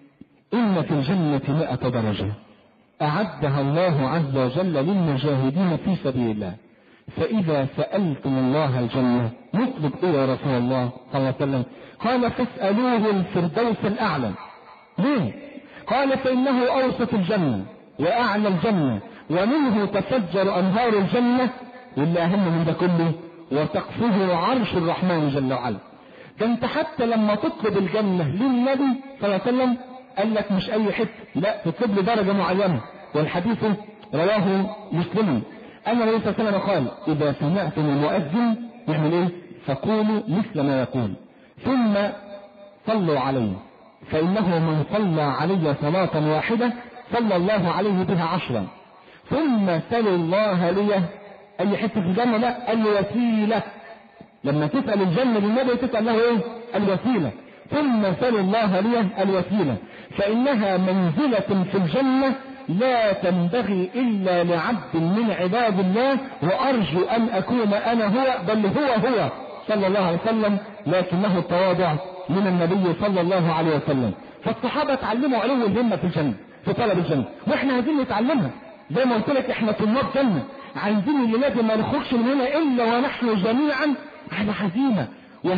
إن في الجنة مئة درجة أعدها الله عز وجل للمجاهدين في سبيل الله، فإذا سألتم الله الجنة نطلب إيه يا رسول الله صلى الله عليه وسلم؟ قال فاسألوه الفردوس الأعلى. ليه؟ قال فإنه أوسط الجنة وأعلى الجنة ومنه تفجر أنهار الجنة، واللي أهم من ده كله وتقفه عرش الرحمن جل وعلا. ده انت حتى لما تطلب الجنة للنبي صلى الله عليه وسلم قال لك مش أي حتة، لا تطلب له درجة معينة، والحديث رواه مسلم أن النبي صلى الله عليه وسلم قال إذا سمعتم المؤذن يعمل إيه؟ فقولوا مثل ما يقول ثم صلوا عليه فإنه من صلى علي صلاة واحدة صلى الله عليه بها عشرا، ثم سلوا الله لي أي حتة في الجنة؟ لا الوسيلة. لما تسأل الجنة للنبي تسأل له إيه؟ الوسيلة. ثم سلوا الله لي الوسيلة فإنها منزلة في الجنة لا تنبغي إلا لعبد من عباد الله، وأرجو أن أكون أنا هو بل هو هو صلى الله عليه وسلم، لكنه التواضع من النبي صلى الله عليه وسلم. فالصحابة تعلموا علو الهمة في الجنة، في طلب الجنة، واحنا عايزين نتعلمها. زي ما قلت لك احنا طلاب جنة، عايزين الليلة ما نخرجش من هنا الا ونحن جميعا على عزيمة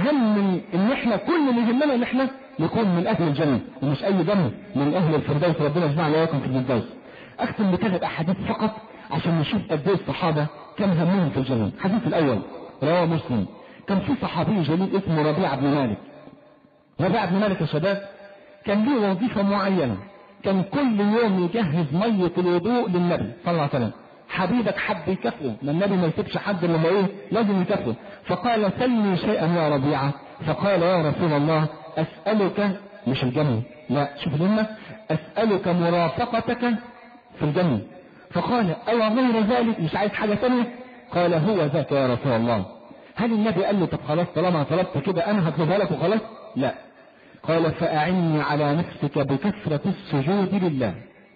وهم ان احنا كل اللي يهمنا ان احنا نكون من اهل الجنة، ومش اي جنة، من اهل الفردوس. ربنا يجمعنا وياكم في الفردوس. اختم بثلاث احاديث فقط عشان نشوف قد ايه الصحابة كان همهم في الجنة. الحديث الاول رواه مسلم. كان في صحابي جليل اسمه ربيعة بن مالك. ربيعة بن مالك يا شباب كان له وظيفة معينة، كان كل يوم يجهز مية الوضوء للنبي صلى الله عليه وسلم. حبيبك حب يكفله، ما النبي ما يسيبش حد لما ايه لازم يكفله. فقال سلني شيئا يا ربيعة. فقال يا رسول الله اسألك، مش الجنة، لا شوف الهمة، اسألك مرافقتك في الجنة. فقال او غير ذلك، مش عايز حاجة ثانية؟ قال هو ذاك يا رسول الله. هل النبي قال له طب خلاص طالما طلبت كده انا هطلبها لك وخلاص؟ لا. قال فأعني على نفسك بكثرة السجود لله،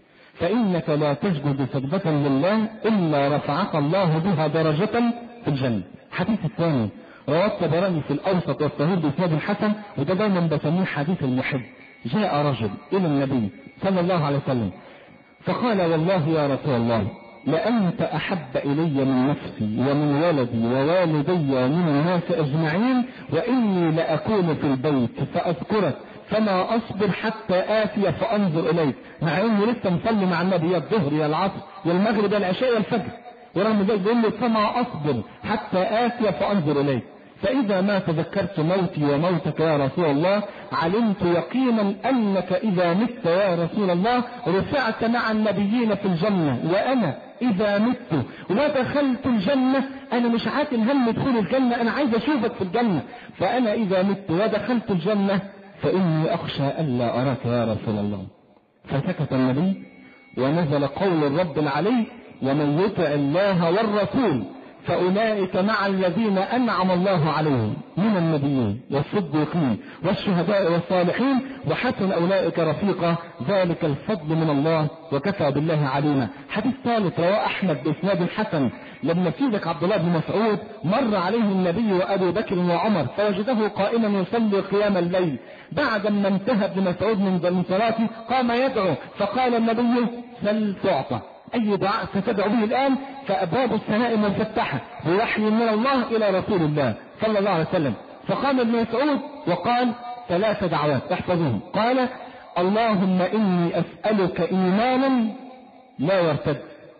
فإنك لا تسجد سجدة لله إلا رفعك الله بها درجة في الجنة. الحديث الثاني رواه الطبراني في الأوسط والصحيح بإسناد حسن، وده دايما بسميه حديث المحب. جاء رجل إلى النبي صلى الله عليه وسلم فقال والله يا رسول الله لأنت أحب إلي من نفسي ومن ولدي ووالدي ومن الناس أجمعين، وإني لأكون في البيت فأذكرك فما أصبر حتى آتي فأنظر إليك، مع إني لسه مصلي مع النبي يا الظهر يا العصر يا المغرب يا العشاء يا الفجر، ورغم ذلك بيقول لي فما أصبر حتى آتي فأنظر إليك. فإذا ما تذكرت موتي وموتك يا رسول الله علمت يقينا أنك إذا مت يا رسول الله رفعت مع النبيين في الجنة، وأنا إذا مت ودخلت الجنة أنا مش عاتل هم دخول الجنة، أنا عايز أشوفك في الجنة، فأنا إذا مت ودخلت الجنة فإني أخشى ألا أراك يا رسول الله. فسكت النبي ونزل قول الرب العلي ومن يطع الله والرسول فأولئك مع الذين أنعم الله عليهم من النبيين والصديقين والشهداء والصالحين وحسن أولئك رفيقا، ذلك الفضل من الله وكفى بالله عليما. حديث ثالث رواه أحمد بإسناد حسن، لما سيدك عبد الله بن مسعود مر عليه النبي وأبو بكر وعمر فوجده قائما يصلي قيام الليل، بعد ما انتهى ابن مسعود من صلاته قام يدعو فقال النبي سل تعطى، أي دعاء ستدعو به الآن؟ فأبواب السماء مفتحة بوحي من الله إلى رسول الله صلى الله عليه وسلم. فقام ابن مسعود وقال ثلاث دعوات احفظوهم. قال اللهم إني أسألك إيمانا لا يرتد،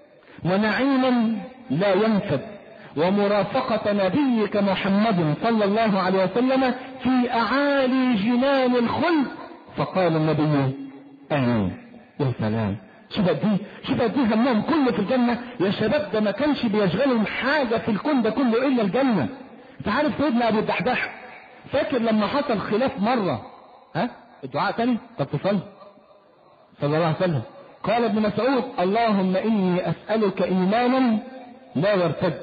ونعيما لا ينفد، ومرافقة نبيك محمد صلى الله عليه وسلم في أعالي جنان الخلد. فقال النبي آمين. يا سلام، شوف دي شوف دي همهم كله في الجنة يا شباب، ده ما كانش بيشغلهم حاجة في الكون ده كله إلا الجنة. تعرف سيدنا أبو الدحداح فاكر لما حصل خلاف مرة، ها الدعاء تاني طب تصلي صلى الله عليه وسلم، قال ابن مسعود اللهم إني أسألك إيمانا لا يرتد،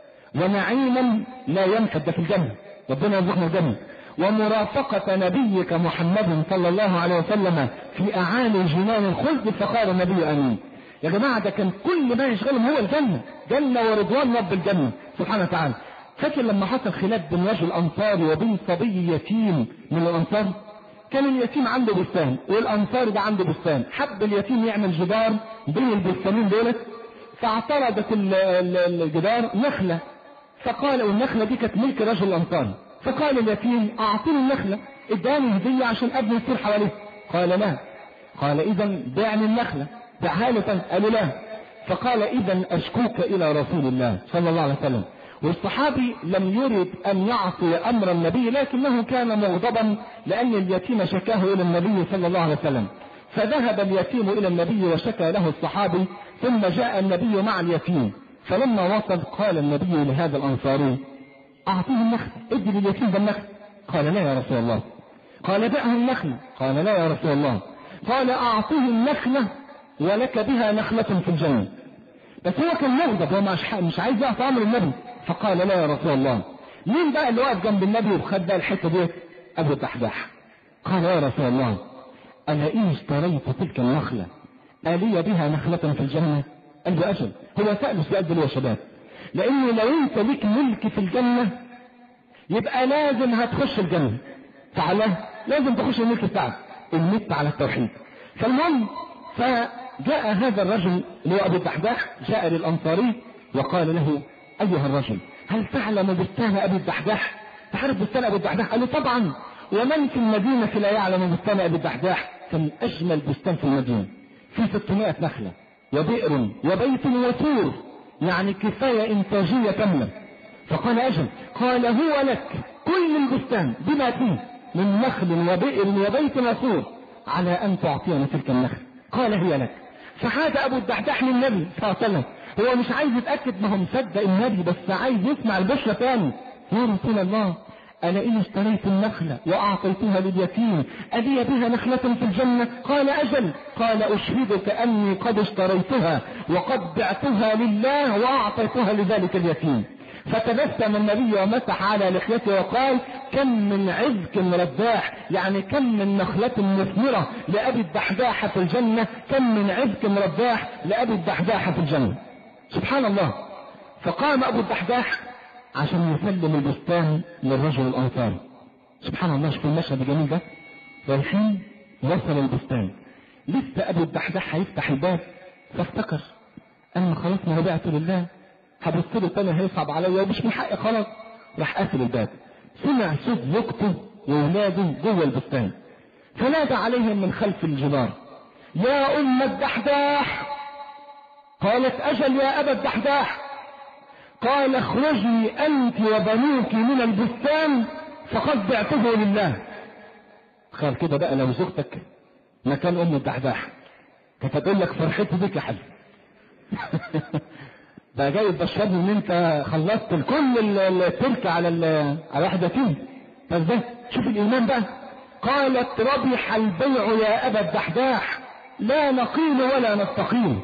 ونعيما لا ينفد، ده في الجنة ربنا يرزقنا الجنة، ومرافقة نبيك محمد صلى الله عليه وسلم في أعالي جنان الخلد. فقال النبي آمين. يا جماعة ده كان كل ما يشغلهم هو الجنة، جنة ورضوان رب الجنة سبحانه وتعالى. فاكر لما حصل خلاف بين رجل أنصاري وبين صبي يتيم من الأنصار؟ كان اليتيم عنده بستان والأنصاري ده عنده بستان، حب اليتيم يعمل جدار بين البستانين دولت، فاعترضت الجدار نخلة، فقال والنخلة دي كانت ملك رجل الأنصاري، فقال اليتيم أعطيني النخلة، اداني هدية عشان أبني السور حواليه. قال لا. قال إذا بعني النخلة، دعها له. قالوا لا. فقال إذا أشكوك إلى رسول الله صلى الله عليه وسلم. والصحابي لم يرد أن يعصي أمر النبي، لكنه كان مغضبا لأن اليتيم شكاه إلى النبي صلى الله عليه وسلم، فذهب اليتيم إلى النبي وشكى له الصحابي، ثم جاء النبي مع اليتيم، فلما وصل قال النبي لهذا الأنصاري أعطيه النخلة، ادي لليتيم ده النخلة. قال لا يا رسول الله. قال دعه النخلة. قال لا يا رسول الله. قال أعطيه النخلة ولك بها نخلة في الجنة. بس هو كان مغضب، هو مش, مش عايز يعطي أمر النبي، فقال لا يا رسول الله. مين بقى اللي واقف جنب النبي وخد بقى الحتة دي؟ أبو الدحداح. قال يا رسول الله أنا إن اشتريت تلك النخلة ألي بها نخلة في الجنة؟ قال له أجل. هو سأل السؤال ده يا شباب، لأنه لو أنت ليك ملك في الجنة يبقى لازم هتخش الجنة. فعلا لازم تخش الملك بتاعك، المت على التوحيد. فالمهم فجاء هذا الرجل اللي هو ابو الدحداح، جاء للانصاري وقال له ايها الرجل هل تعلم بستان ابي الدحداح؟ تعرف بستان ابو الدحداح؟ قال له طبعا، ومن في المدينة لا يعلم بستان ابي الدحداح؟ كان اجمل بستان في المدينة، في ستمائة نخلة وبئر وبيت وسور، يعني كفاية انتاجية كاملة. فقال اجل، قال هو لك كل البستان بما فيه من نخل وبئر وبيت وسور على ان تعطينا تلك النخل. قال هي لك. فعاد ابو الدحداح للنبي صلى الله عليه وسلم، هو مش عايز يتأكد، ما هو مصدق النبي بس عايز يسمع البشرة تاني. يا رسول الله ألا إن اشتريت النخلة وأعطيتها لليتيم ألي بها نخلة في الجنة؟ قال أجل. قال أشهدك أني قد اشتريتها وقد بعتها لله وأعطيتها لذلك اليتيم. فتبسم النبي ومسح على لحيته وقال كم من عزك رداح، يعني كم من نخلة مثمرة لأبي الدحداح في الجنة، كم من عزك رداح لأبي الدحداح في الجنة. سبحان الله. فقام أبو الدحداح عشان يسلم البستان للرجل الأنصاري. سبحان الله، شوف المشهد الجميل ده. والحين وصل البستان، لسه أبو الدحداح هيفتح الباب، فافتكر أنا خلاص ما هو بعته لله، هبص له تاني هيصعب عليا ومش من حقي خلاص. راح قافل الباب. سمع صوت زوجته وولاده جوه البستان، فنادى عليهم من خلف الجدار يا أم الدحداح. قالت أجل يا أبا الدحداح. قال اخرجي أنت وبنوك من البستان فقد بعته لله. قال كده بقى لو زوجتك مكان أم الدحداح كانت تقول لك فرحتي بك يا حبيبي. بقى جاي تبشرني ان انت خلصت كل الترك على على واحد يتيم. طب ده شوف الايمان بقى. قالت ربح البيع يا ابا الدحداح، لا نقيل ولا نستقيم.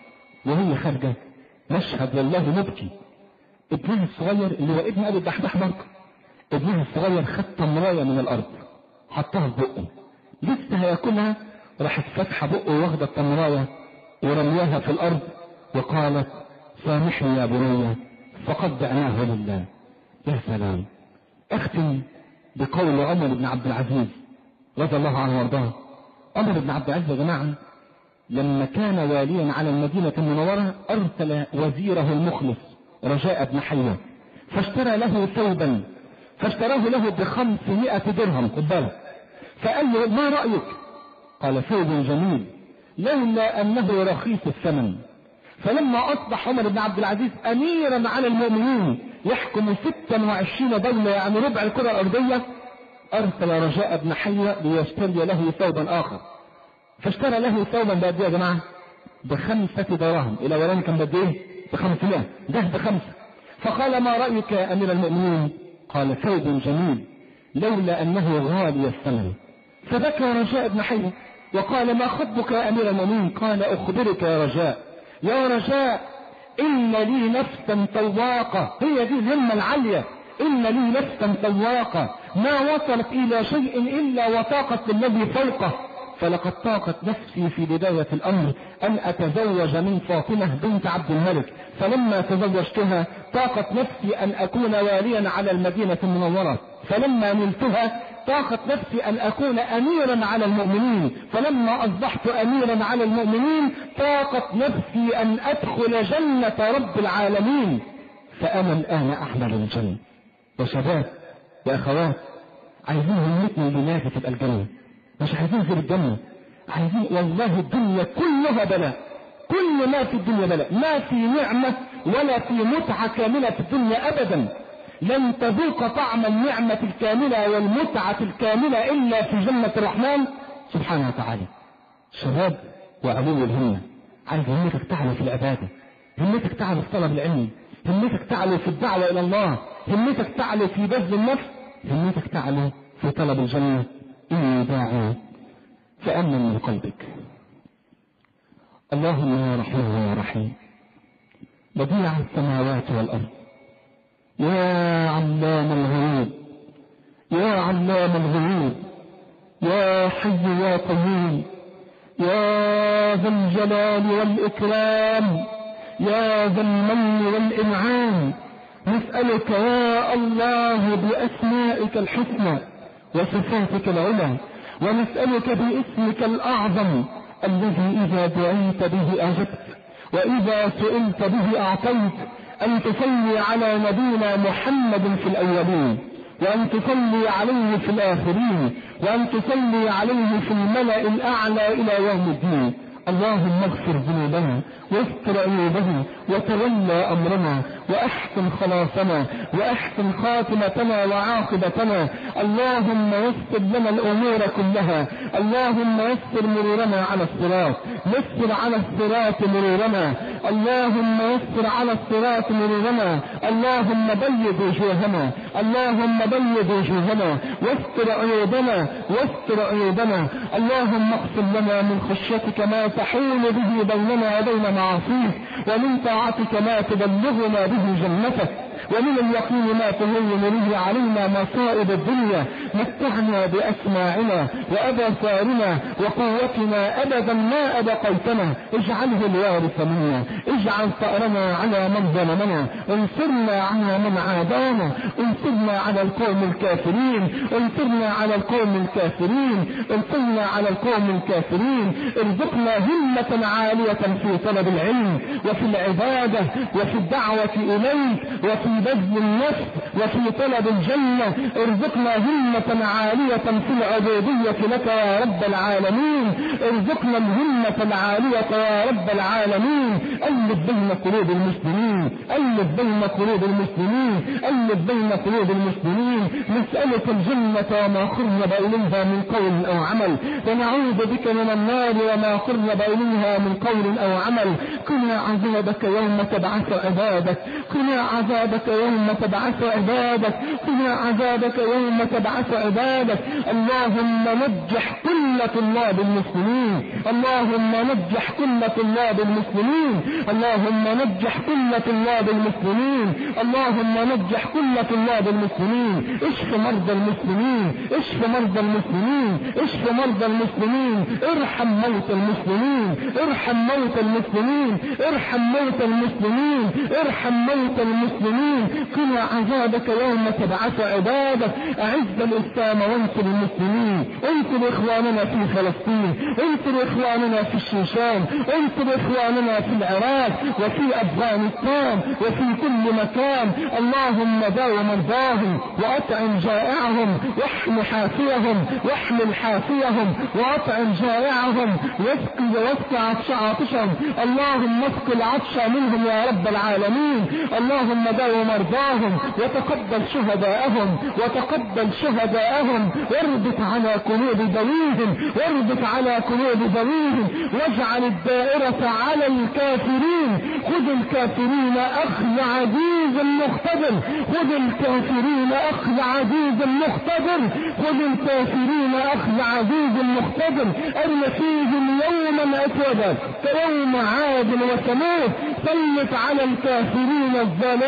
وهي خارجه مشهد والله مبكي. ابنها الصغير اللي هو ابن ابي الدحداح برضه، ابنها الصغير خد تمرايه من الارض حطها في بقه، لسه هياكلها راحت فاتحه بقه واخده التمرايه ورمياها في الارض وقالت سامحني يا بني فقد بعناه لله. يا سلام. اختم بقول عمر بن عبد العزيز رضي الله عنه وارضاه. عمر بن عبد العزيز يا جماعه لما كان واليا على المدينه المنوره ارسل وزيره المخلص رجاء بن حيوه فاشترى له ثوبا، فاشتراه له بخمسمائة درهم. خد بالك. فقال له ما رايك؟ قال ثوب جميل لولا انه رخيص الثمن. فلما اصبح عمر بن عبد العزيز اميرا على المؤمنين يحكم ستة وعشرين دولة يعني ربع الكرة الارضية، ارسل رجاء بن حيوة ليشتري له ثوبا اخر. فاشترى له ثوبا بقد ايه يا جماعة؟ بخمسة دراهم. الى وراني كان بقد ايه؟ بخمسمائة، ده بخمسة. فقال ما رأيك يا امير المؤمنين؟ قال ثوب جميل لولا انه غالي الثمن. فبكى رجاء بن حيوة وقال ما خطبك يا امير المؤمنين؟ قال اخبرك يا رجاء، يا رجاء إن لي نفسا طواقة، هي دي الهمة العالية، إن لي نفسا طواقة ما وصلت إلى شيء إلا وطاقت الذي فوقه، فلقد طاقت نفسي في بداية الأمر أن أتزوج من فاطمة بنت عبد الملك، فلما تزوجتها طاقت نفسي أن أكون واليا على المدينة المنورة، فلما نلتها طاقت نفسي أن أكون أميرا على المؤمنين، فلما أصبحت أميرا على المؤمنين طاقت نفسي أن أدخل جنة رب العالمين، فأنا الآن أحمل الجنة. يا شباب يا أخوات عايزين همتنا لله تبقى الجنة، مش عايزين غير الجنة، عايزين والله الدنيا كلها بلاء، كل ما في الدنيا بلاء، ما في نعمة ولا في متعة كاملة في الدنيا أبدا. لن تذوق طعم النعمة الكاملة والمتعة الكاملة إلا في جنة الرحمن سبحانه وتعالى. شباب وعلو الهمة، عايز همتك تعلو في العبادة، همتك تعلو في طلب العلم، همتك تعلو في الدعوة إلى الله، همتك تعلو في بذل النفس، همتك تعلو في طلب الجنة. إني داعي فأمن من قلبك. اللهم يا رحمن يا رحيم بديع السماوات والأرض، يا علام الغيوب، يا علام الغيوب، يا حي يا قيوم، يا ذا الجلال والإكرام، يا ذا المن والإنعام، نسألك يا الله بأسمائك الحسنى وصفاتك العلى، ونسألك باسمك الأعظم الذي إذا دعيت به أجبت وإذا سئلت به أعطيت، أن تصلي على نبينا محمد في الأولين، وأن تصلي عليه في الآخرين، وأن تصلي عليه في الملأ الأعلى إلى يوم الدين. اللهم اغفر ذنوبنا واستر عيوبنا وتولى أمرنا وأحسن خلاصنا وأحسن خاتمتنا وعاقبتنا. اللهم يسر لنا الأمور كلها، اللهم يسر مرورنا على الصراط، يسر على الصراط مرورنا، اللهم يسر على الصراط مرورنا، اللهم بيض وجوهنا، اللهم بيض وجوهنا واستر عيوبنا واستر عيوبنا. اللهم اقسم لنا من خشيتك ما تحول به بيننا وبين معاصيك، ومن طاعتك ما تبلغنا به جنتك، ومن اليقين ما تهون به علينا مصائب الدنيا. متعنا بأسماعنا وأبصارنا وقوتنا أبدا ما أبقيتنا، اجعله الوارث منا، اجعل ثأرنا على من ظلمنا، انصرنا على من عادانا، انصرنا على القوم الكافرين، انصرنا على القوم الكافرين، انصرنا على القوم الكافرين. ارزقنا همة عالية في طلب العلم وفي العبادة وفي الدعوة إليك وفي بذل النفس وفي طلب الجنة. ارزقنا همة عالية في العبودية لك يا رب العالمين، ارزقنا الهمة العالية يا رب العالمين. ألف بين قلوب المسلمين، ألف بين قلوب المسلمين، ألف بين قلوب المسلمين. نسألك الجنة وما قرب إليها من قول أو عمل، ونعوذ بك من النار وما قرب إليها من قول أو عمل. قنا عذابك يوم تبعث عبادك، قنا عذابك يوم تبعث عبادك، قنا عذابك يوم تبعث عبادك. اللهم نجح كل طلاب المسلمين، اللهم نجح كل طلاب المسلمين، اللهم نجح كل طلاب المسلمين، اللهم نجح كل طلاب المسلمين. اشف مرضى المسلمين، اشف مرضى المسلمين، اشف مرضى المسلمين. ارحم موتى المسلمين، ارحم موتى المسلمين، ارحم موتى المسلمين، ارحم موتى المسلمين. قنا عذابك يوم تبعث عبادك. اعز الاسلام وانصر المسلمين، انصر اخواننا في فلسطين، انصر اخواننا في الشيشان، انصر اخواننا في العراق وفي افغانستان وفي كل مكان. اللهم داو مرضاهم واطعم جائعهم واحم حافيهم، واحمل حافيهم واطعم جائعهم، واسقي واسقي عطشهم. اللهم اسق العطش منهم يا رب العالمين. اللهم داو مرضاهم وتقبل شهداءهم، وتقبل شهداءهم، واربط على قلوب ذويهم، واربط على قلوب ذويهم، واجعل الدائرة على الكافرين. خذ الكافرين أخذ عزيز مقتدر، خذ الكافرين أخذ عزيز مقتدر، خذ الكافرين أخذ عزيز مقتدر. أرن فيهم يوما أسودا كيوم عاد وثمود. سلط على الكافرين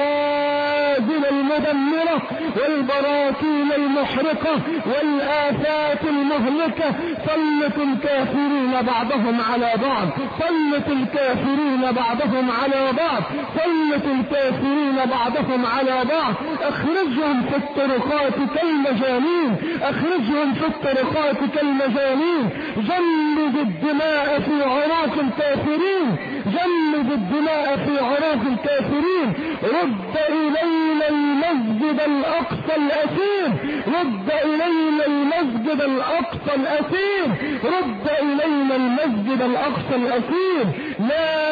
الزلازل المدمرة والبراكين المحرقة والآفات المهلكة. سلط الكافرين بعضهم على بعض، سلط الكافرين بعضهم على بعض، سلط الكافرين بعضهم على بعض. اخرجهم في الطرقات كالمجانين، اخرجهم في الطرقات كالمجانين. جلد الدماء في عروق الكافرين، جلد الدماء في عروق الكافرين. رد إلينا المسجد الأقصى الأثيم، رد إلينا المسجد الأقصى الأثيم، رد إلينا المسجد الأقصى الأثيم. لا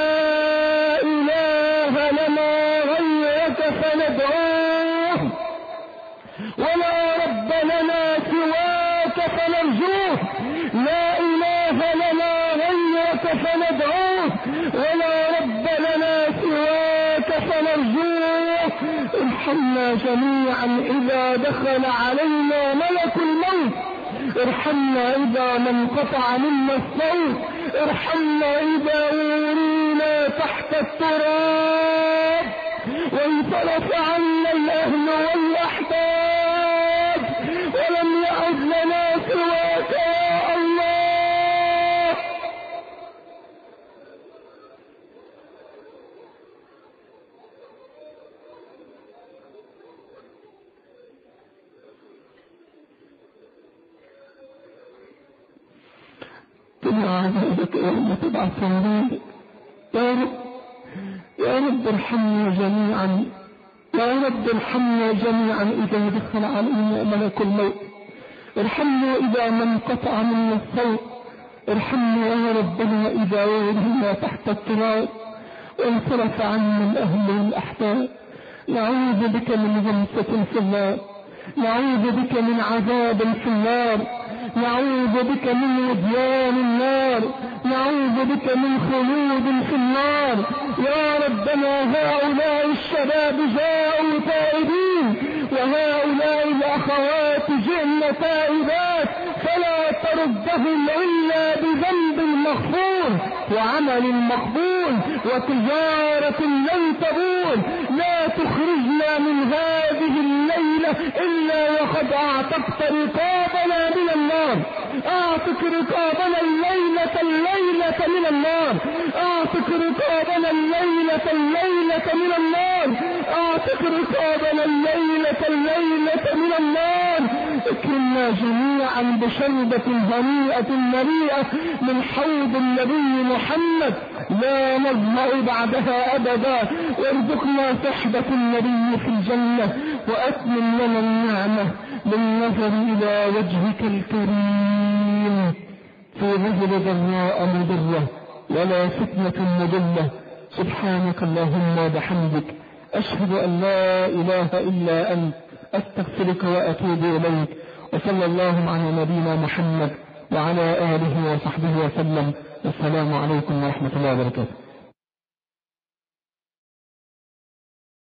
إله لنا غيرك فندعوه، ولا رب لنا سواك فنرجوه. لا إله لنا غيرك فندعوه، ولا رب لنا سواك فنرجوه. ارحمنا جميعا إذا دخل علينا ملك الموت، ارحمنا إذا ما انقطع منا الصوت، ارحمنا إذا ورينا تحت التراب وانصرف عنا الأهل والأحباب ولم يعد لنا سواك يا الله. وقنا عذابك يوم تبعث عبادك. يا رب يا رب ارحمنا جميعا، يا رب ارحمنا جميعا إذا دخل علينا ملك الموت، ارحمنا إذا ما انقطع منا الصوت، ارحمنا يا ربنا إذا وجدنا تحت التراب وانصرف عنا الأهل والأحباب. نعوذ بك من غمسة في النار، نعوذ بك من عذاب في النار، نعوذ بك من وديان النار، نعوذ بك من خلود في النار. يا ربنا هؤلاء الشباب جاءوا تائبين، وهؤلاء الأخوات جئن تائبات، فلا تردهم إلا بذنب مغفور وعمل مقبول وتجارة لن تبور. لا تخرجنا من هذه الليلة إلا وقد أعتقت رقابنا من النار، أعتق رقابنا الليلة الليلة من النار، أعتق رقابنا الليلة الليلة من النار، أعتق رقابنا الليلة الليلة من النار. اكرمنا جميعا بشربة هنيئة مريئة من حوض النبي محمد لا نظمأ بعدها أبدا، وارزقنا صحبة النبي في الجنة، وأتمم لنا النعمة بالنظر إلى وجهك الكريم في غير ضراء مضرة ولا فتنة مضلة. سبحانك اللهم وبحمدك، أشهد أن لا إله إلا أنت، أستغفرك وأتوب إليك. وصلى الله على نبينا محمد وعلى آله وصحبه وسلم. والسلام عليكم ورحمة الله وبركاته.